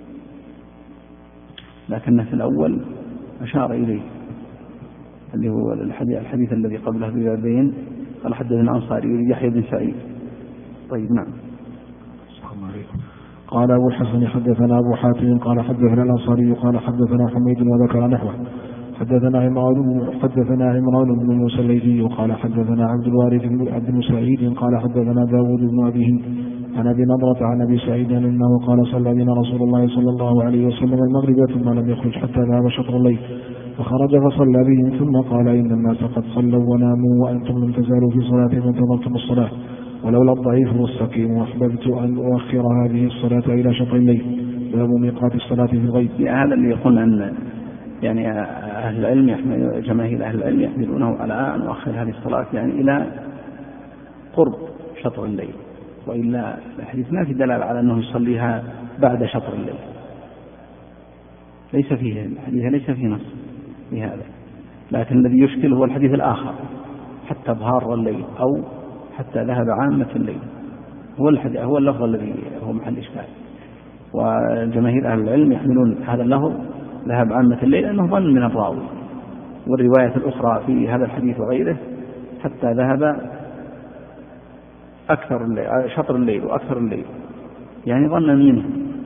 لكنه في الأول أشار إليه اللي هو الحديث الذي قبله ببابين قال حدثنا الأنصاري يريد يحيى بن سعيد. طيب. نعم. وقال أبو الحسن حدثنا أبو حاتم قال حدثنا الأنصاري قال حدثنا حميد وذكر نحوه. حدثنا عمران بن موسى الليثي قال حدثنا عبد الوارث بن سعيد قال حدثنا داود بن أبي هند عن أبي نضرة عن أبي سعيد أنه قال صلى بنا رسول الله صلى الله عليه وسلم المغرب ثم لم يخرج حتى ذهب شطر الليل فخرج فصلى بهم ثم قال إن الناس قد صلوا وناموا وأنتم لم تزالوا في صلاة وانتظرتم الصلاة ولولا الضعيف المستقيم وأحببت أن أؤخر هذه الصلاة إلى شطر الليل باب ميقات الصلاة في الغيب. هذا اللي يقول أن يعني أهل العلم جماهير أهل العلم يحملونه على أن نؤخر هذه الصلاة يعني إلى قرب شطر الليل، وإلا الحديث ما في دلالة على أنه يصليها بعد شطر الليل، ليس فيه الحديث ليس فيه نص في هذا. لكن الذي يشكل هو الحديث الآخر حتى بهار الليل أو حتى ذهب عامة الليل، هو اللفظ الذي هو محل إشكال. وجماهير أهل العلم يحملون هذا اللفظ ذهب عامة الليل أنه ظن من الراوي، والرواية الأخرى في هذا الحديث وغيره حتى ذهب أكثر الليل شطر الليل وأكثر الليل، يعني ظن منه،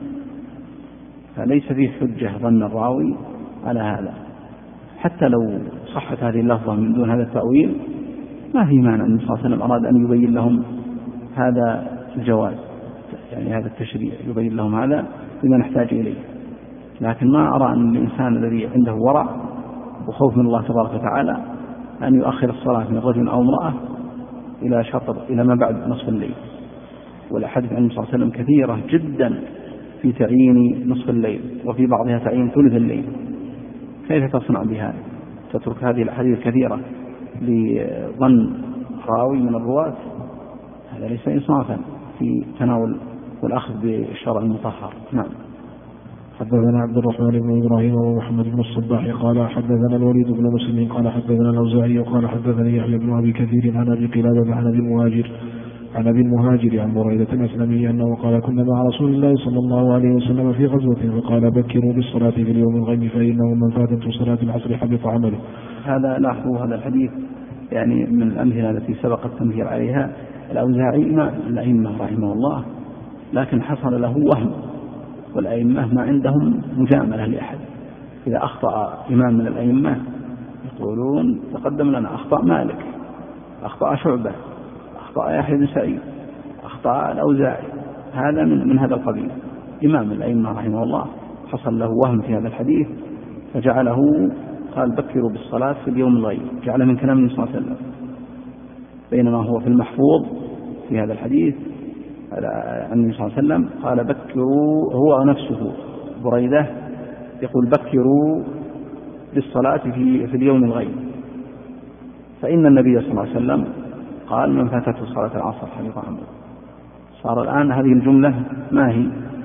فليس فيه حجة ظن الراوي على هذا. حتى لو صحت هذه اللفظة من دون هذا التأويل ما في معنى أن صلى الله عليه وسلم أراد أن يبين لهم هذا الجواز، يعني هذا التشريع يبين لهم هذا بما نحتاج إليه. لكن ما أرى أن الإنسان الذي عنده ورع وخوف من الله تبارك وتعالى أن يؤخر الصلاة من رجل أو امرأة إلى شطر إلى ما بعد نصف الليل. والأحاديث عن النبي صلى الله عليه وسلم كثيرة جدا في تعيين نصف الليل، وفي بعضها تعيين ثلث الليل. كيف تصنع بهذا؟ تترك هذه الأحاديث الكثيرة لظن راوي من الرواة؟ هذا ليس إنصافا في تناول والأخذ بالشرع المطهر. نعم. حدثنا عبد الرحمن بن إبراهيم ومحمد بن الصباح قال حدثنا الوليد بن مسلم قال حدثنا الأوزاعي قال حدثني يحيى بن أبي كثير عن أبي قلابة عن أبي المهاجر عن بريدة الأسلمي أنه قال كنا مع رسول الله صلى الله عليه وسلم في غزوة فقال بكروا بالصلاة في اليوم الغيم فإنه من فاتته صلاة العصر حبط عمله. هذا لاحظوا هذا الحديث يعني من الأمثلة التي سبق التنبيه عليها. الأوزاعي إمام الأئمة رحمه الله، لكن حصل له وهم، والأئمة ما عندهم مجاملة لأحد. إذا أخطأ إمام من الأئمة يقولون تقدم لنا أخطأ مالك، أخطأ شعبة، أخطأ يحيى بن سعيد، أخطأ الأوزاعي. هذا من هذا القبيل. إمام الأئمة رحمه الله حصل له وهم في هذا الحديث فجعله قال بكروا بالصلاة في اليوم الغيب، جعله من كلام النبي صلى الله عليه وسلم، بينما هو في المحفوظ في هذا الحديث عن النبي صلى الله عليه وسلم قال بكروا، هو نفسه بريدة يقول بكروا بالصلاة في اليوم الغيب، فإن النبي صلى الله عليه وسلم قال من فاتته صلاة العصر حبط عمله. صار الآن هذه الجملة ما هي؟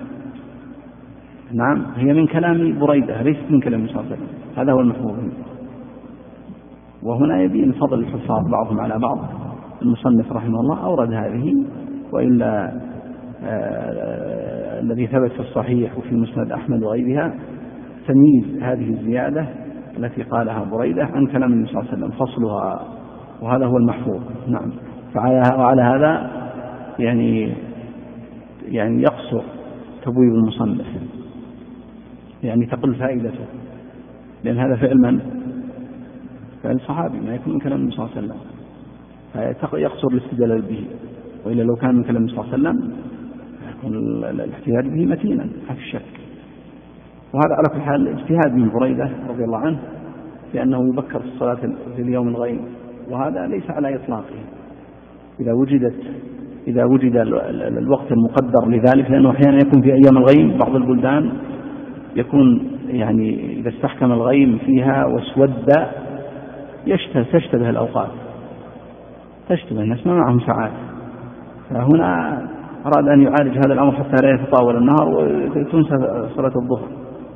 نعم هي من كلام بريدة ليست من كلام النبي صلى الله عليه وسلم، هذا هو المحفوظ. وهنا يبين فضل الحفاظ بعضهم على بعض. المصنف رحمه الله أورد هذه، وإلا الذي ثبت في الصحيح وفي مسند أحمد وغيرها تمييز هذه الزيادة التي قالها بريدة عن كلام النبي صلى الله عليه وسلم فصلها، وهذا هو المحفوظ. نعم. وعلى هذا يعني يقصر تبويب المصنف، يعني تقل فائدته، لأن هذا فعل من؟ فعل صحابي ما يكون من كلام النبي صلى الله عليه وسلم، فيقصر الاستدلال به. وإلا لو كان من كلام النبي صلى الله عليه وسلم يكون الاحتجاج به متينا ما في شك. وهذا على كل حال اجتهاد من بريدة رضي الله عنه لأنه يبكر في الصلاة في اليوم الغيم، وهذا ليس على إطلاقه إذا وجد الوقت المقدر لذلك، لأنه أحيانا يكون في أيام الغيم بعض البلدان يكون يعني إذا استحكم الغيم فيها واسود تشتبه الأوقات، تشتبه الناس ما معهم ساعات. فهنا أراد أن يعالج هذا الأمر حتى لا يتطاول النهار وتنسى صلاة الظهر.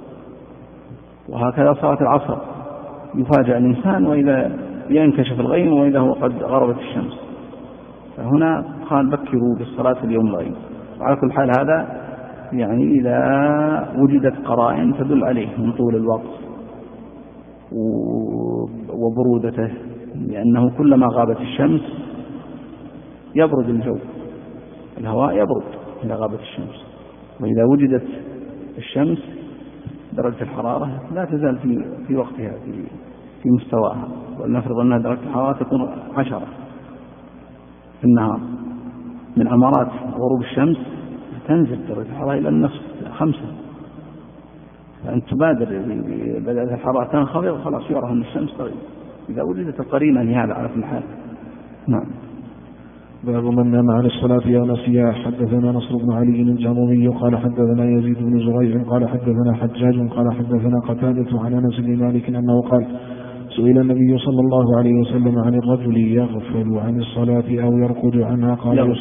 وهكذا صلاة العصر يفاجأ الإنسان وإذا ينكشف الغيم وإذا هو قد غربت الشمس. فهنا قال بكروا بالصلاة اليوم الغيم. وعلى كل حال هذا يعني إذا وجدت قرائن تدل عليه من طول الوقت وبرودته، لأنه كلما غابت الشمس يبرد الجو، الهواء يبرد إذا غابت الشمس، وإذا وجدت الشمس درجة الحرارة لا تزال في وقتها في مستواها، ولنفرض أنها درجة الحرارة تكون 10 في النهار، من أمارات غروب الشمس تنزل درجة الحرارة إلى النصف 5، فأنت تبادر بدأت الحرارة تنخفض خلاص يعرف أن الشمس تغيب إذا وجدت القرينة لهذا على كل حال. نعم. باب من نام عن الصلاة أو نسيها. حدثنا نصر بن علي الجهضمي قال حدثنا يزيد بن زريع قال حدثنا حجاج قال حدثنا قتادة عن أنس بن مالك أنه قال سئل النبي صلى الله عليه وسلم عن الرجل يغفل عن الصلاة أو يرقد عنها قال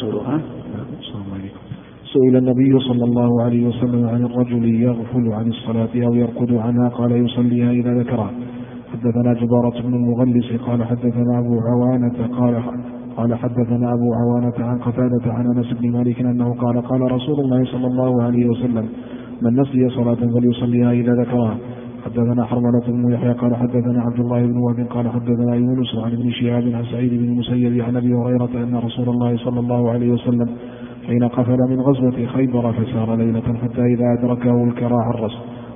سئل النبي صلى الله عليه وسلم عن الرجل يغفل عن الصلاة أو يرقد عنها قال يصليها إذا ذكرها. حدثنا جبارة بن المغلس قال حدثنا أبو عوانة قال حدثنا أبو عوانة عن قتادة عن أنس بن مالك أنه قال قال رسول الله صلى الله عليه وسلم من نسي صلاة فليصليها إذا ذكرها. حدثنا حرملة بن يحيى قال حدثنا عبد الله بن وهب قال حدثنا يونس عن ابن شهاب عن سعيد بن المسيب عن أبي هريرة أن رسول الله صلى الله عليه وسلم حين قفل من غزوة خيبر فسار ليلة حتى إذا أدركه الكراع الرس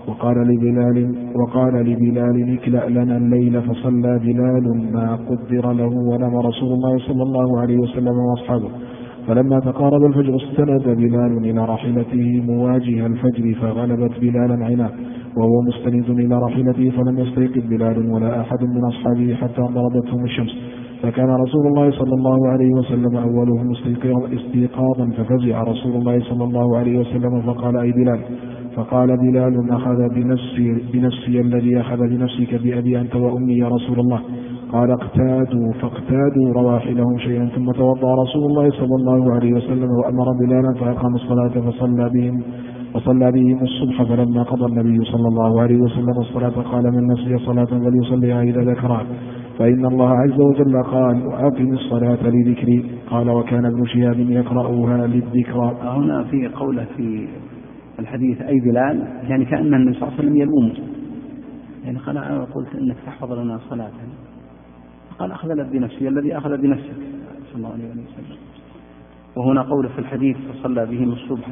وقال لبلال اكلأ لنا الليل فصلى بلال ما قدر له ونام رسول الله صلى الله عليه وسلم وأصحابه. فلما تقارب الفجر استند بلال إلى راحلته مواجه الفجر فغلبت بلالا عيناه وهو مستند إلى راحلته فلم يستيقظ بلال ولا أحد من أصحابه حتى ضربتهم الشمس. فكان رسول الله صلى الله عليه وسلم أولهم استيقاظا ففزع رسول الله صلى الله عليه وسلم فقال أي بلال. فقال بلال أخذ بنفسي الذي أخذ بنفسك بأبي أنت وأمي يا رسول الله. قال اقتادوا فاقتادوا رواحلهم شيئا ثم توضأ رسول الله صلى الله عليه وسلم وأمر بلالا فأقام الصلاة فصلى بهم الصبح. فلما قضى النبي صلى الله عليه وسلم الصلاة قال من نسي صلاة فليصليها إذا ذكرها فإن الله عز وجل قال وأقم الصلاة لذكري. قال وكان ابن شهاب يقرأها للذكرى. هنا في قوله في الحديث أي بلال يعني كأن النبي صلى الله عليه وسلم يلومه، يعني قال أنا قلت إنك تحفظ لنا صلاة، قال أخذ بنفسي الذي أخذ بنفسك صلى الله عليه وسلم. وهنا قوله في الحديث فصلى بهم الصبح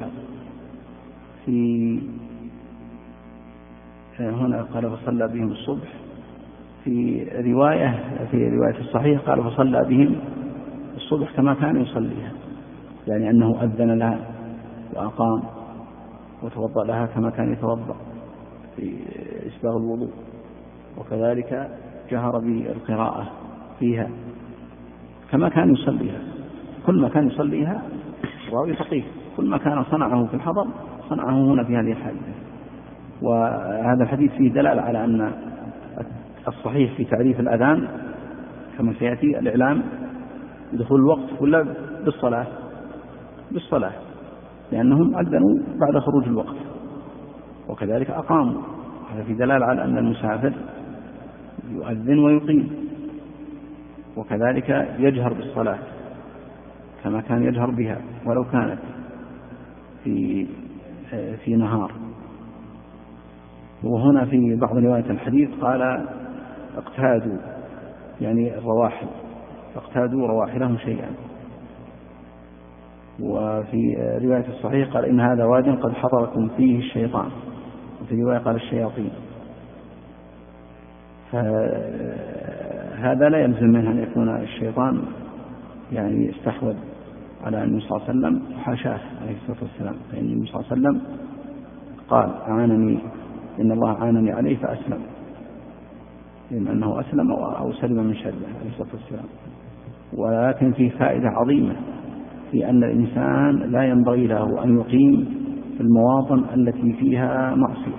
هنا قال فصلى بهم الصبح في رواية الصحيح قال فصلى بهم الصبح كما كان يصليها، يعني أنه أذن لها وأقام وتوضأ لها كما كان يتوضأ في إسباغ الوضوء، وكذلك جهر بالقراءة فيها كما كان يصليها. كل ما كان يصليها راوي فقيه، كل ما كان صنعه في الحضر صنعه هنا في هذه الحادثة. وهذا الحديث فيه دلالة على أن الصحيح في تعريف الأذان كما سيأتي الإعلام بدخول الوقت ولا بالصلاة لأنهم أذنوا بعد خروج الوقت، وكذلك أقاموا. هذا في دلالة على أن المسافر يؤذن ويقيم، وكذلك يجهر بالصلاة كما كان يجهر بها ولو كانت في نهار. وهنا في بعض روايات الحديث قال اقتادوا يعني الرواحل، اقتادوا رواحلهم شيئا. وفي رواية الصحيح قال إن هذا واد قد حضركم فيه الشيطان، وفي رواية قال الشياطين. فهذا لا يلزم منه أن يكون الشيطان يعني استحوذ على النبي صلى الله عليه وسلم، حاشاه عليه الصلاة والسلام، فإن النبي صلى الله عليه وسلم قال أعانني إن الله أعانني عليه فأسلم، إما أنه أسلم أو سلم من شره عليه الصلاة والسلام. ولكن في فائدة عظيمة في أن الإنسان لا ينبغي له أن يقيم في المواطن التي فيها معصية.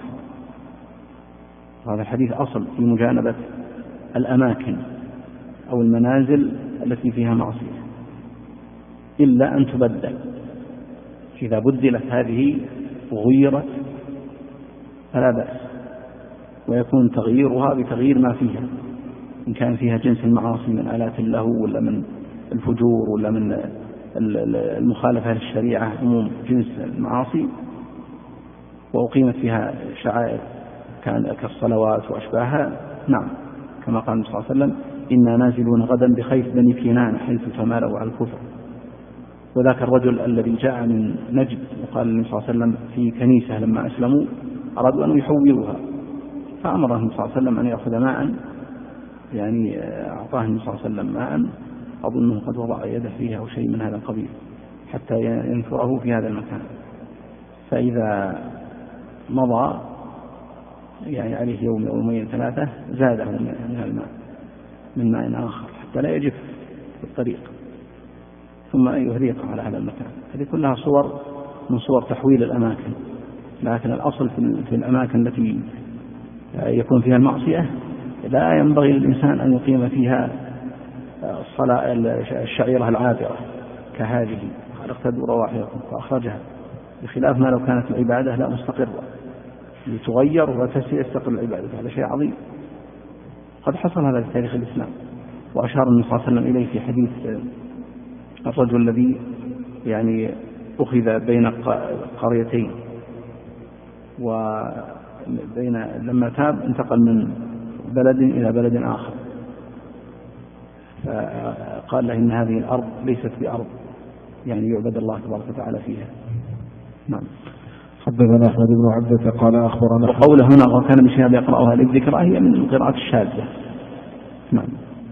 هذا الحديث أصل في مجانبة الأماكن أو المنازل التي فيها معصية إلا أن تبدل. إذا بدلت هذه وغيرت فلا بأس، ويكون تغييرها بتغيير ما فيها، إن كان فيها جنس المعاصي من آلات اللهو ولا من الفجور ولا من المخالفة للشريعة عموم جنس المعاصي، وأقيمت فيها شعائر كالصلوات وأشباهها. نعم، كما قال النبي صلى الله عليه وسلم إنا نازلون غدا بخيف بني كنانة حيث تمالوا على الكفر. وذاك الرجل الذي جاء من نجد وقال النبي صلى الله عليه وسلم في كنيسة لما أسلموا أرادوا أن يحوروها، فأمره النبي صلى الله عليه وسلم أن يأخذ ماء، يعني أعطاه النبي صلى الله عليه وسلم ماء أظنه قد وضع يده فيها أو شيء من هذا القبيل حتى ينثره في هذا المكان، فإذا مضى يعني عليه يوم أو يومين 3 زاده من الماء من ماء آخر حتى لا يجف في الطريق ثم يهريقه على هذا المكان. هذه كلها صور من صور تحويل الأماكن، لكن الأصل في الأماكن التي يكون فيها المعصية لا ينبغي للإنسان أن يقيم فيها الصلاة الشعيرة العابرة كهذه اقتدوا رواحلكم فأخرجها، بخلاف ما لو كانت العبادة لا مستقرة لتغير وتستقر العبادة، هذا شيء عظيم قد حصل هذا في تاريخ الإسلام. وأشار النبي صلى الله عليه وسلم إليه في حديث الرجل الذي يعني أخذ بين قريتين وبين لما تاب انتقل من بلد إلى بلد آخر، فقال له إن هذه الأرض ليست بأرض يعني يعبد الله تبارك وتعالى فيها. نعم. حدثنا أحمد بن عبدة قال أخبرنا، وقوله هنا وكان من شهاب يقرأها للذكرى هي من القراءات الشاذة. نعم.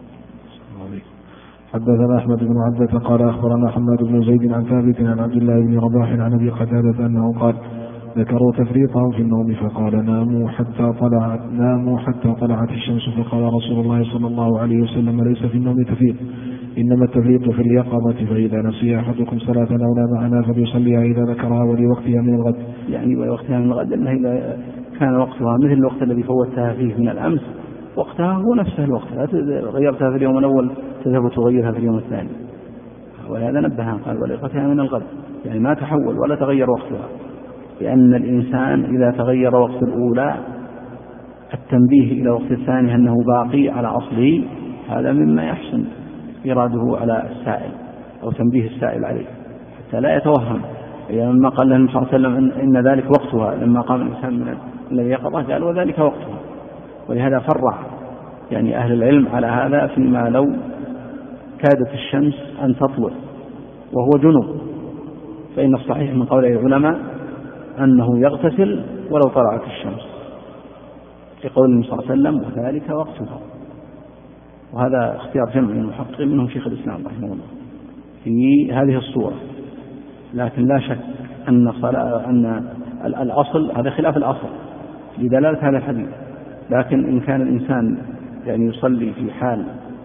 حدثنا أحمد بن عبدة قال أخبرنا حماد بن زيد عن ثابت عن عبد الله بن رباح عن أبي قتادة أنه قال ذكروا تفريطهم في النوم فقال ناموا حتى طلعت الشمس، فقال رسول الله صلى الله عليه وسلم ليس في النوم تفريط، إنما التفريط في اليقظة، فإذا نسي أحدكم صلاة أو نام عنها فليصليها إذا ذكرها ولوقتها من الغد. يعني ولوقتها من الغد أنه إذا كان وقتها مثل الوقت الذي فوتها فيه من الأمس وقتها هو نفسه الوقت، لا غيرتها في اليوم الأول تذهب تغيرها في اليوم الثاني، ولهذا نبهها قال ولوقتها من الغد، يعني ما تحول ولا تغير وقتها، لأن الإنسان إذا تغير وقت الأولى التنبيه إلى وقت الثاني أنه باقي على أصله، هذا مما يحسن إراده على السائل أو تنبيه السائل عليه حتى لا يتوهم. يعني لما قال النبي صلى الله عليه وسلم إن ذلك وقتها، لما قام الإنسان من الذي يقظه قال وذلك وقتها، ولهذا فرع يعني أهل العلم على هذا فيما لو كادت الشمس أن تطلع وهو جنب، فإن الصحيح من قول العلماء أنه يغتسل ولو طلعت الشمس، لقول النبي صلى الله عليه وسلم وذلك وقتها. وهذا اختيار جمع من المحققين منهم شيخ الإسلام رحمه الله في هذه الصورة، لكن لا شك أن الأصل هذا خلاف الأصل لدلالة هذا الحديث، لكن إن كان الإنسان يعني يصلي في حال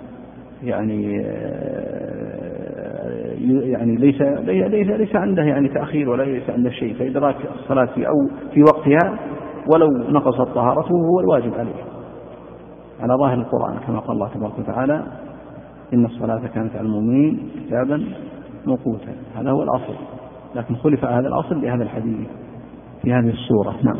يعني ليس عنده يعني تأخير ولا ليس عنده شيء، فإدراك الصلاة في وقتها ولو نقصت طهارته هو الواجب عليه على ظاهر القرآن، كما قال الله تبارك وتعالى إن الصلاة كانت على المؤمنين كتابا موقوتا، هذا هو الأصل، لكن خلف هذا الأصل لهذا الحديث في هذه الصورة. نعم.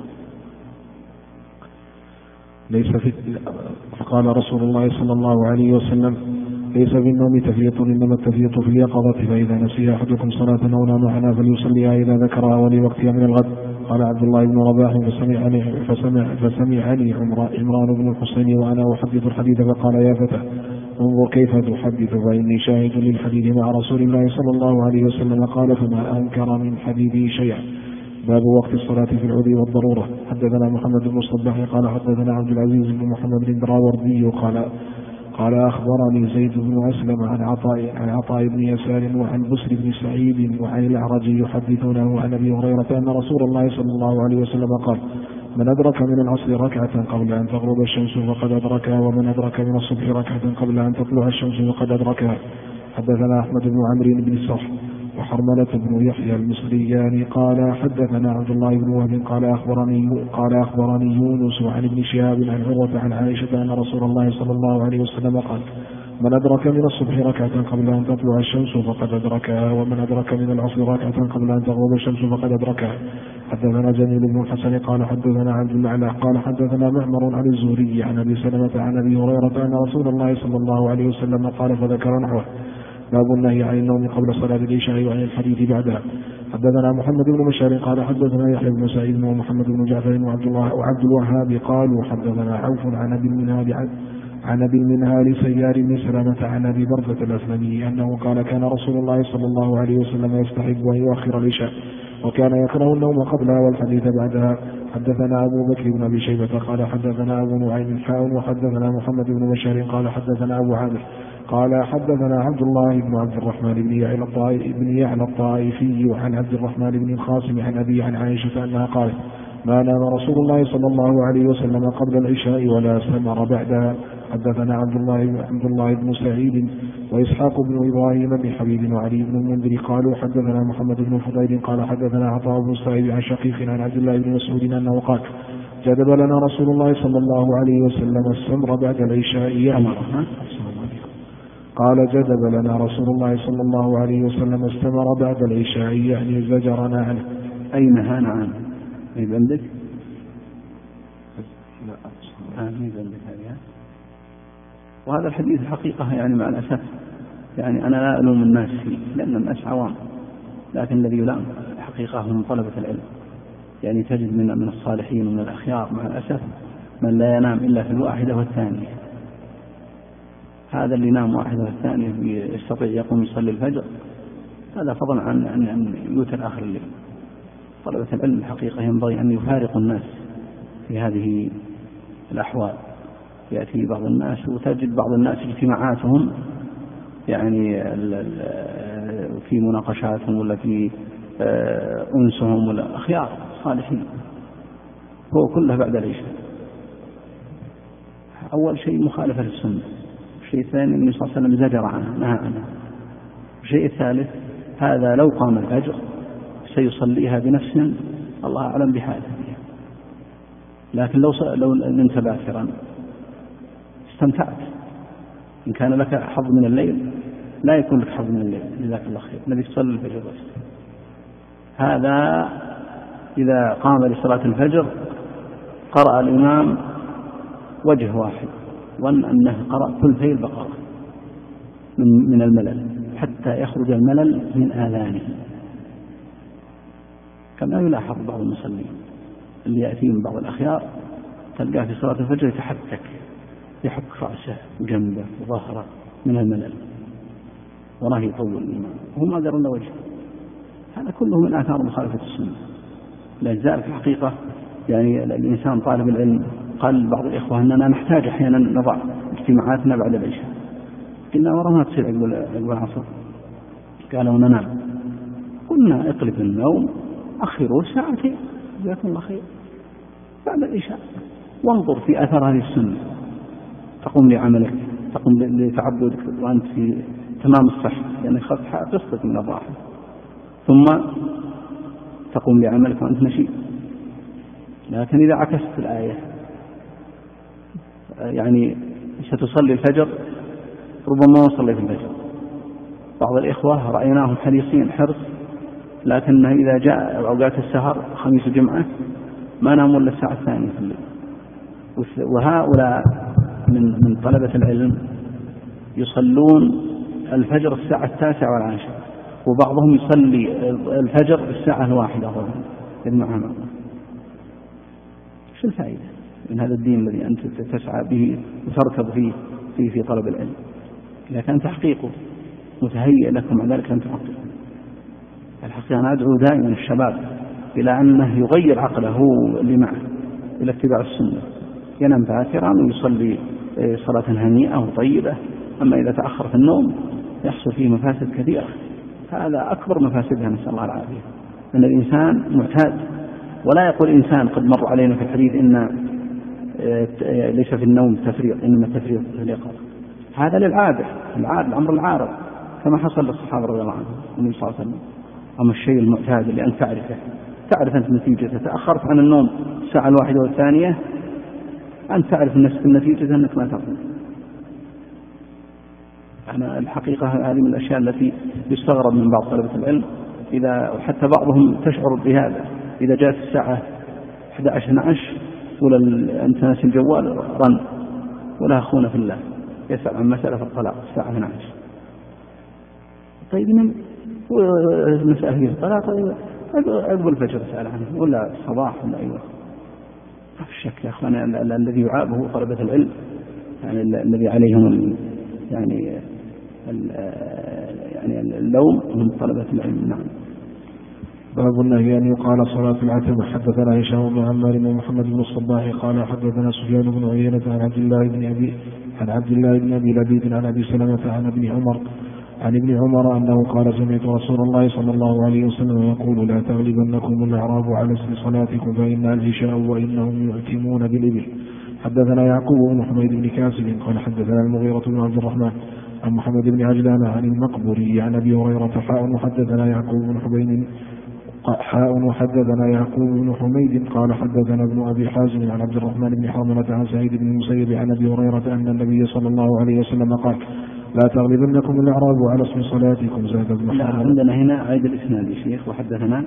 فقال رسول الله صلى الله عليه وسلم ليس في النوم تفريط، إنما التفريط في اليقظة، فإذا نسي أحدكم صلاة أو نام عنها فليصليها إذا ذكرها ولوقتها من الغد. قال عبد الله بن رباح فسمعني عمران بن الحسين وأنا أحدث الحديث فقال يا فتى انظر كيف تحدث فإني شاهد للحديث مع رسول الله صلى الله عليه وسلم. قال فما أنكر من حديثه شيئا. باب وقت الصلاة في العذر والضرورة. حدثنا محمد بن الصباح قال حدثنا عبد العزيز بن محمد بن الدراوردي قال أخبرني زيد بن أسلم عن عطاء بن يسار وعن بسر بن سعيد وعن الأعرج يحدثونه عن أبي هريرة أن رسول الله صلى الله عليه وسلم قال من أدرك من العصر ركعة قبل أن تغرب الشمس فقد أدركها، ومن أدرك من الصبح ركعة قبل أن تطلع الشمس فقد أدركها. حدثنا أحمد بن عمرو بن الصرح وحرملة بن يحيى المصريان قال حدثنا عبد الله بن وهب قال أخبرني يونس عن ابن شهاب عن عروة عن عائشة أن رسول الله صلى الله عليه وسلم قال من أدرك من الصبح ركعة قبل أن تطلع الشمس فقد أدركها، ومن أدرك من العصر ركعة قبل أن تغرب الشمس فقد أدركها. حدثنا جميل بن الحسن قال حدثنا عبد المعلى قال حدثنا معمر عن الزهري عن أبي سلمة عن أبي هريرة أن رسول الله صلى الله عليه وسلم قال فذكر نحوه. باب النهي عن النوم قبل صلاة العشاء وعن الحديث بعدها. حدثنا محمد بن بشار قال حدثنا يحيى بن سعيد ومحمد بن جعفر وعبد الوهاب قالوا حدثنا عوف عن ابي المنهال عن أبي المنهال سيار بن سلمة عن أبي برزة الأسلمي أنه قال كان رسول الله صلى الله عليه وسلم يستحب أن يؤخر العشاء وكان يكره النوم قبلها والحديث بعدها. حدثنا أبو بكر بن أبي شيبة قال حدثنا أبو نعيم حاء وحدثنا محمد بن بشار قال حدثنا أبو عامر قال حدثنا عبد الله بن عبد الرحمن بن يعلى الطائفي عن عبد الرحمن بن القاسم عن أبي عن عائشة أنها قالت ما نام رسول الله صلى الله عليه وسلم قبل العشاء ولا استمر بعدها. حدثنا عبد الله بن سعيد وإسحاق بن إبراهيم بن حبيب وعلي بن المنذر قالوا حدثنا محمد بن فضيل قال حدثنا عطاء بن سعيد عن شقيق عن عبد الله بن مسعود أنه قال جذب لنا رسول الله صلى الله عليه وسلم السمر بعد العشاء قال جذب لنا رسول الله صلى الله عليه وسلم السمر بعد العشاء يعني زجرنا عنه. أي نهانا عنه أي بندك وهذا الحديث الحقيقة يعني مع الأسف يعني أنا لا ألوم الناس فيه لأن الناس عوام، لكن الذي يلام الحقيقة هم طلبة العلم. يعني تجد من الصالحين ومن الأخيار مع الأسف من لا ينام إلا في الواحدة والثانية. هذا اللي ينام واحدة والثانية يستطيع يقوم يصلي الفجر، هذا فضلا عن أن يوتر آخر الليل. طلبة العلم الحقيقة ينبغي أن يفارقوا الناس في هذه الأحوال. يأتي بعض الناس وتجد بعض الناس اجتماعاتهم يعني في مناقشاتهم ولا في أنسهم ولا أخيار صالحين هو كله بعد العشاء. أول شيء مخالفة للسنة، الشيء الثاني النبي صلى الله عليه وسلم زجر عنه نهى عنه، الشيء الثالث هذا لو قام الفجر سيصليها بنفس الله أعلم بحاله، لكن لو نمت باكرا استمتعت. إن كان لك حظ من الليل لا يكون لك حظ من الليل، جزاك الله خير، الذي تصلي الفجر بس. هذا إذا قام لصلاة الفجر قرأ الإمام وجه واحد وأن أنه قرأ ثلثي البقرة من الملل حتى يخرج الملل من آذانه، كما يلاحظ بعض المصلين اللي يأتي من بعض الأخيار تلقاه في صلاة الفجر يتحتك يحك رأسه وجنبه وظهره من الملل وراه يطول الإمام وهو ما درى إلا وجهه. هذا كله من آثار مخالفة السنة. لذلك الحقيقة يعني الإنسان طالب العلم قال بعض الإخوة أننا نحتاج أحيانا نضع اجتماعاتنا بعد العشاء. قلنا ورا ما تصير عقب العصر، قالوا ننام. قلنا اقلب النوم أخروا ساعتين جزاكم الله خير بعد العشاء، وانظر في أثر هذه السنة. تقوم لعملك، تقوم لتعبدك وأنت في تمام الصحة لأنك قصتك من الراحة، ثم تقوم لعملك وأنت نشيط. لكن إذا عكست الآية يعني ستصلي الفجر ربما ما صليت الفجر. بعض الإخوة رأيناهم حريصين حرص، لكنه إذا جاء أوقات السهر خميس وجمعة ما ناموا إلا الساعة الثانية في الليل. وهؤلاء من طلبة العلم يصلون الفجر الساعة 9 والعاشرة، وبعضهم يصلي الفجر الساعة 1 ظهرا. شو الفائدة من هذا الدين الذي أنت تسعى به وتركض فيه في طلب العلم؟ إذا كان تحقيقه متهيئ لكم مع ذلك أن تحققه. الحقيقة أنا أدعو دائما الشباب إلى أنه يغير عقله اللي معه إلى اتباع السنة، ينام باكرا ويصلي صلاة هنيئة وطيبة. أما إذا تأخر في النوم يحصل فيه مفاسد كثيرة، هذا أكبر مفاسدها نسأل الله العافية. أن الإنسان معتاد، ولا يقول إنسان قد مر علينا في الحديث إن ليس في النوم تفريط إنما التفريط في اليقظة. هذا للعادة، الأمر العارض كما حصل للصحابة رضي الله عنهم والنبي صلى الله عليه وسلم. أما الشيء المعتاد اللي أنت تعرف أنت نتيجة تأخرت عن النوم الساعة 1 والثانية، أنت تعرف النتيجة أنك ما تقوم. أنا الحقيقة هذه من الأشياء التي يستغرب من بعض طلبة العلم، إذا حتى بعضهم تشعر بهذا إذا جاءت الساعة 11-12 ولا أنت ناسي الجوال رن ولا أخونا في الله يسأل عن مسألة الطلاق الساعة 12. طيب المسألة هي الطلاق عقب الفجر سأل عنه ولا الصباح ولا أيوة. ما في شك يا أخواني الذي يعاب هو طلبة العلم يعني الذي عليهم يعني اللوم هم طلبة العلم. نعم. باب النهي أن يقال صلاة العتمة. حدثنا هشام بن عمار ومحمد بن الصباح قال حدثنا سفيان بن عيينة عن عبد الله بن أبي لبيد عن أبي سلمة عن ابن عمر أنه قال سمعت رسول الله صلى الله عليه وسلم يقول لا تغلبنكم الأعراب على اسم صلاتكم فإنها العشاء وإنهم يؤتمون بالإبل. حدثنا يعقوب بن حميد بن كاسب قال حدثنا المغيرة بن عبد الرحمن عن محمد بن عجلان عن المقبري عن أبي هريرة وحدثنا يعقوب بن حميد قال حدثنا ابن أبي حازم عن عبد الرحمن بن حرملة عن سعيد بن المسيب عن أبي هريرة أن النبي صلى الله عليه وسلم قال لا تغلبنكم الأعراب على اسم صلاتكم. زاد ابن حرملة. عندنا هنا عيد الإسناد يا شيخ. وحدثنا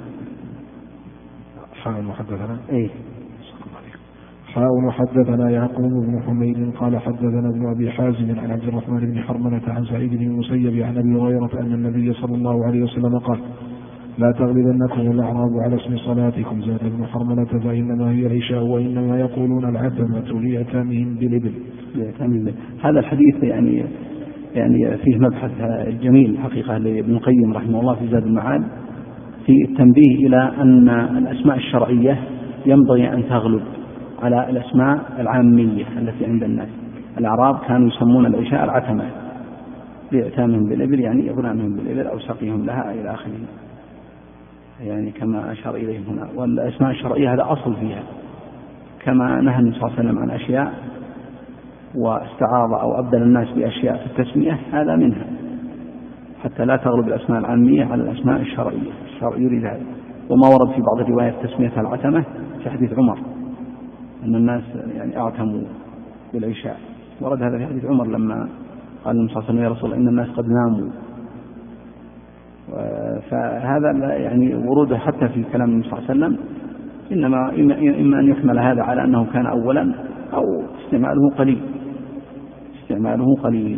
وحدثنا يعقوب بن حميد قال حدثنا ابن أبي حازم عن عبد الرحمن بن حرملة عن سعيد بن المسيب عن أبي هريرة أن النبي صلى الله عليه وسلم قال لا تغلبنكم الأعراب على اسم صلاتكم. زاد ابن حرملة فإنما هي العشاء وإنما يقولون العتمة لإتامهم بالإبل. هذا الحديث يعني فيه مبحث جميل حقيقة لابن القيم رحمه الله في زاد المعاد في التنبيه إلى أن الأسماء الشرعية ينبغي أن تغلب على الأسماء العامية التي عند الناس. الأعراب كانوا يسمون العشاء العتمة لإتامهم بالإبل، يعني إغنامهم بالإبل أو سقيهم لها إلى آخره، يعني كما أشار إليه هنا. والأسماء الشرعية هذا أصل فيها، كما نهى النبي صلى الله عليه وسلم عن أشياء واستعاض أو أبدل الناس بأشياء في التسمية، هذا منها، حتى لا تغلب الأسماء العامية على الأسماء الشرعية. الشرع يريد هذا. وما ورد في بعض الروايات تسميتها العتمة في حديث عمر أن الناس يعني أعتموا بالعشاء، ورد هذا في حديث عمر لما قال النبي صلى الله عليه وسلم يا رسول الله إن الناس قد ناموا. فهذا يعني وروده حتى في كلام النبي صلى الله عليه وسلم إما أن يحمل هذا على أنه كان أولا أو استعماله قليل.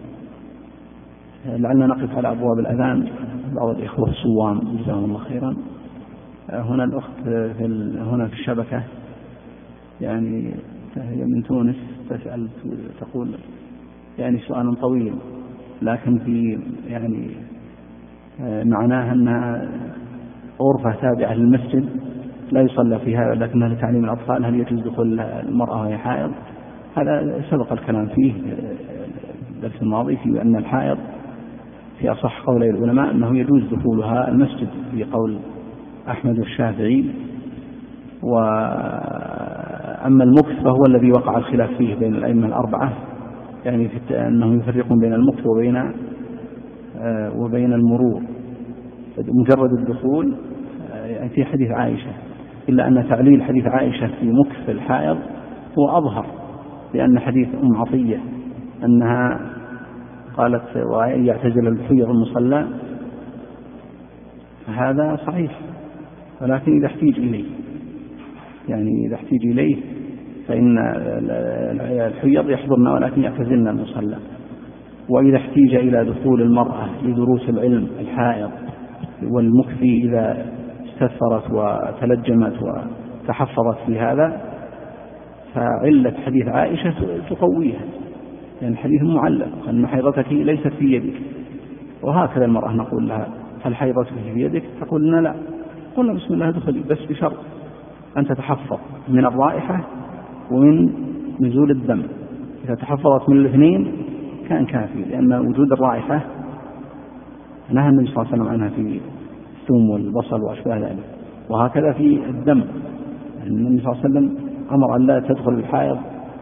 لعلنا نقف على أبواب الأذان. بعض الإخوة الصوام جزاهم الله خيرا. هنا الأخت هنا في الشبكة يعني هي من تونس تسأل تقول يعني سؤال طويل، لكن في يعني معناها أنها غرفة تابعة للمسجد لا يصلى فيها لكنها لتعليم الأطفال، هل يجوز دخول المرأة وهي حائض؟ هذا سبق الكلام فيه الدرس الماضي في أن الحائض في أصح قولي العلماء أنه يجوز دخولها المسجد في قول أحمد والشافعي. وأما المكث فهو الذي وقع الخلاف فيه بين الأئمة الأربعة، يعني أنهم يفرقون بين المكث وبين المرور. مجرد الدخول يعني في حديث عائشة، إلا أن تعليل حديث عائشة في مكث الحائض هو أظهر، لأن حديث أم عطية أنها قالت يعتزل الحيض المصلى، هذا صحيح، ولكن إذا احتيج إليه فإن الحيض يحضرن ولكن يعتزلن المصلى. وإذا احتيج إلى دخول المرأة لدروس العلم الحائض والمكث إذا استثرت وتلجمت وتحفظت في هذا، فعلة حديث عائشة تقويها، يعني الحديث معلق أن حيضتك ليست في يدك. وهكذا المرأة نقول لها هل حيضتك في يدك؟ تقول لنا لا، قلنا بسم الله دخلي، بس بشرط أن تتحفظ من الرائحة ومن نزول الدم. إذا تحفظت من الاثنين كان كافي، لأن وجود الرائحة نهى النبي صلى الله عليه وسلم عنها في الثوم والبصل وأشباه ذلك. وهكذا في الدم، النبي صلى الله عليه وسلم أمر أن لا تدخل الحائض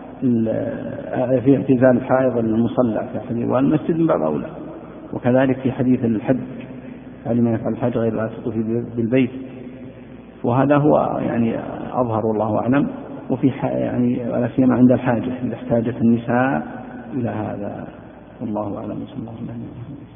في اعتزال الحائض المصلى في حديث والمسجد من باب أولى. وكذلك في حديث الحج لمن يفعل الحج غير لا تطوف بالبيت، وهذا هو يعني أظهر والله أعلم. وفي يعني ولا سيما عند الحاجة إذا احتاجت النساء إلى هذا، والله أعلم. صلى الله عليه وسلم.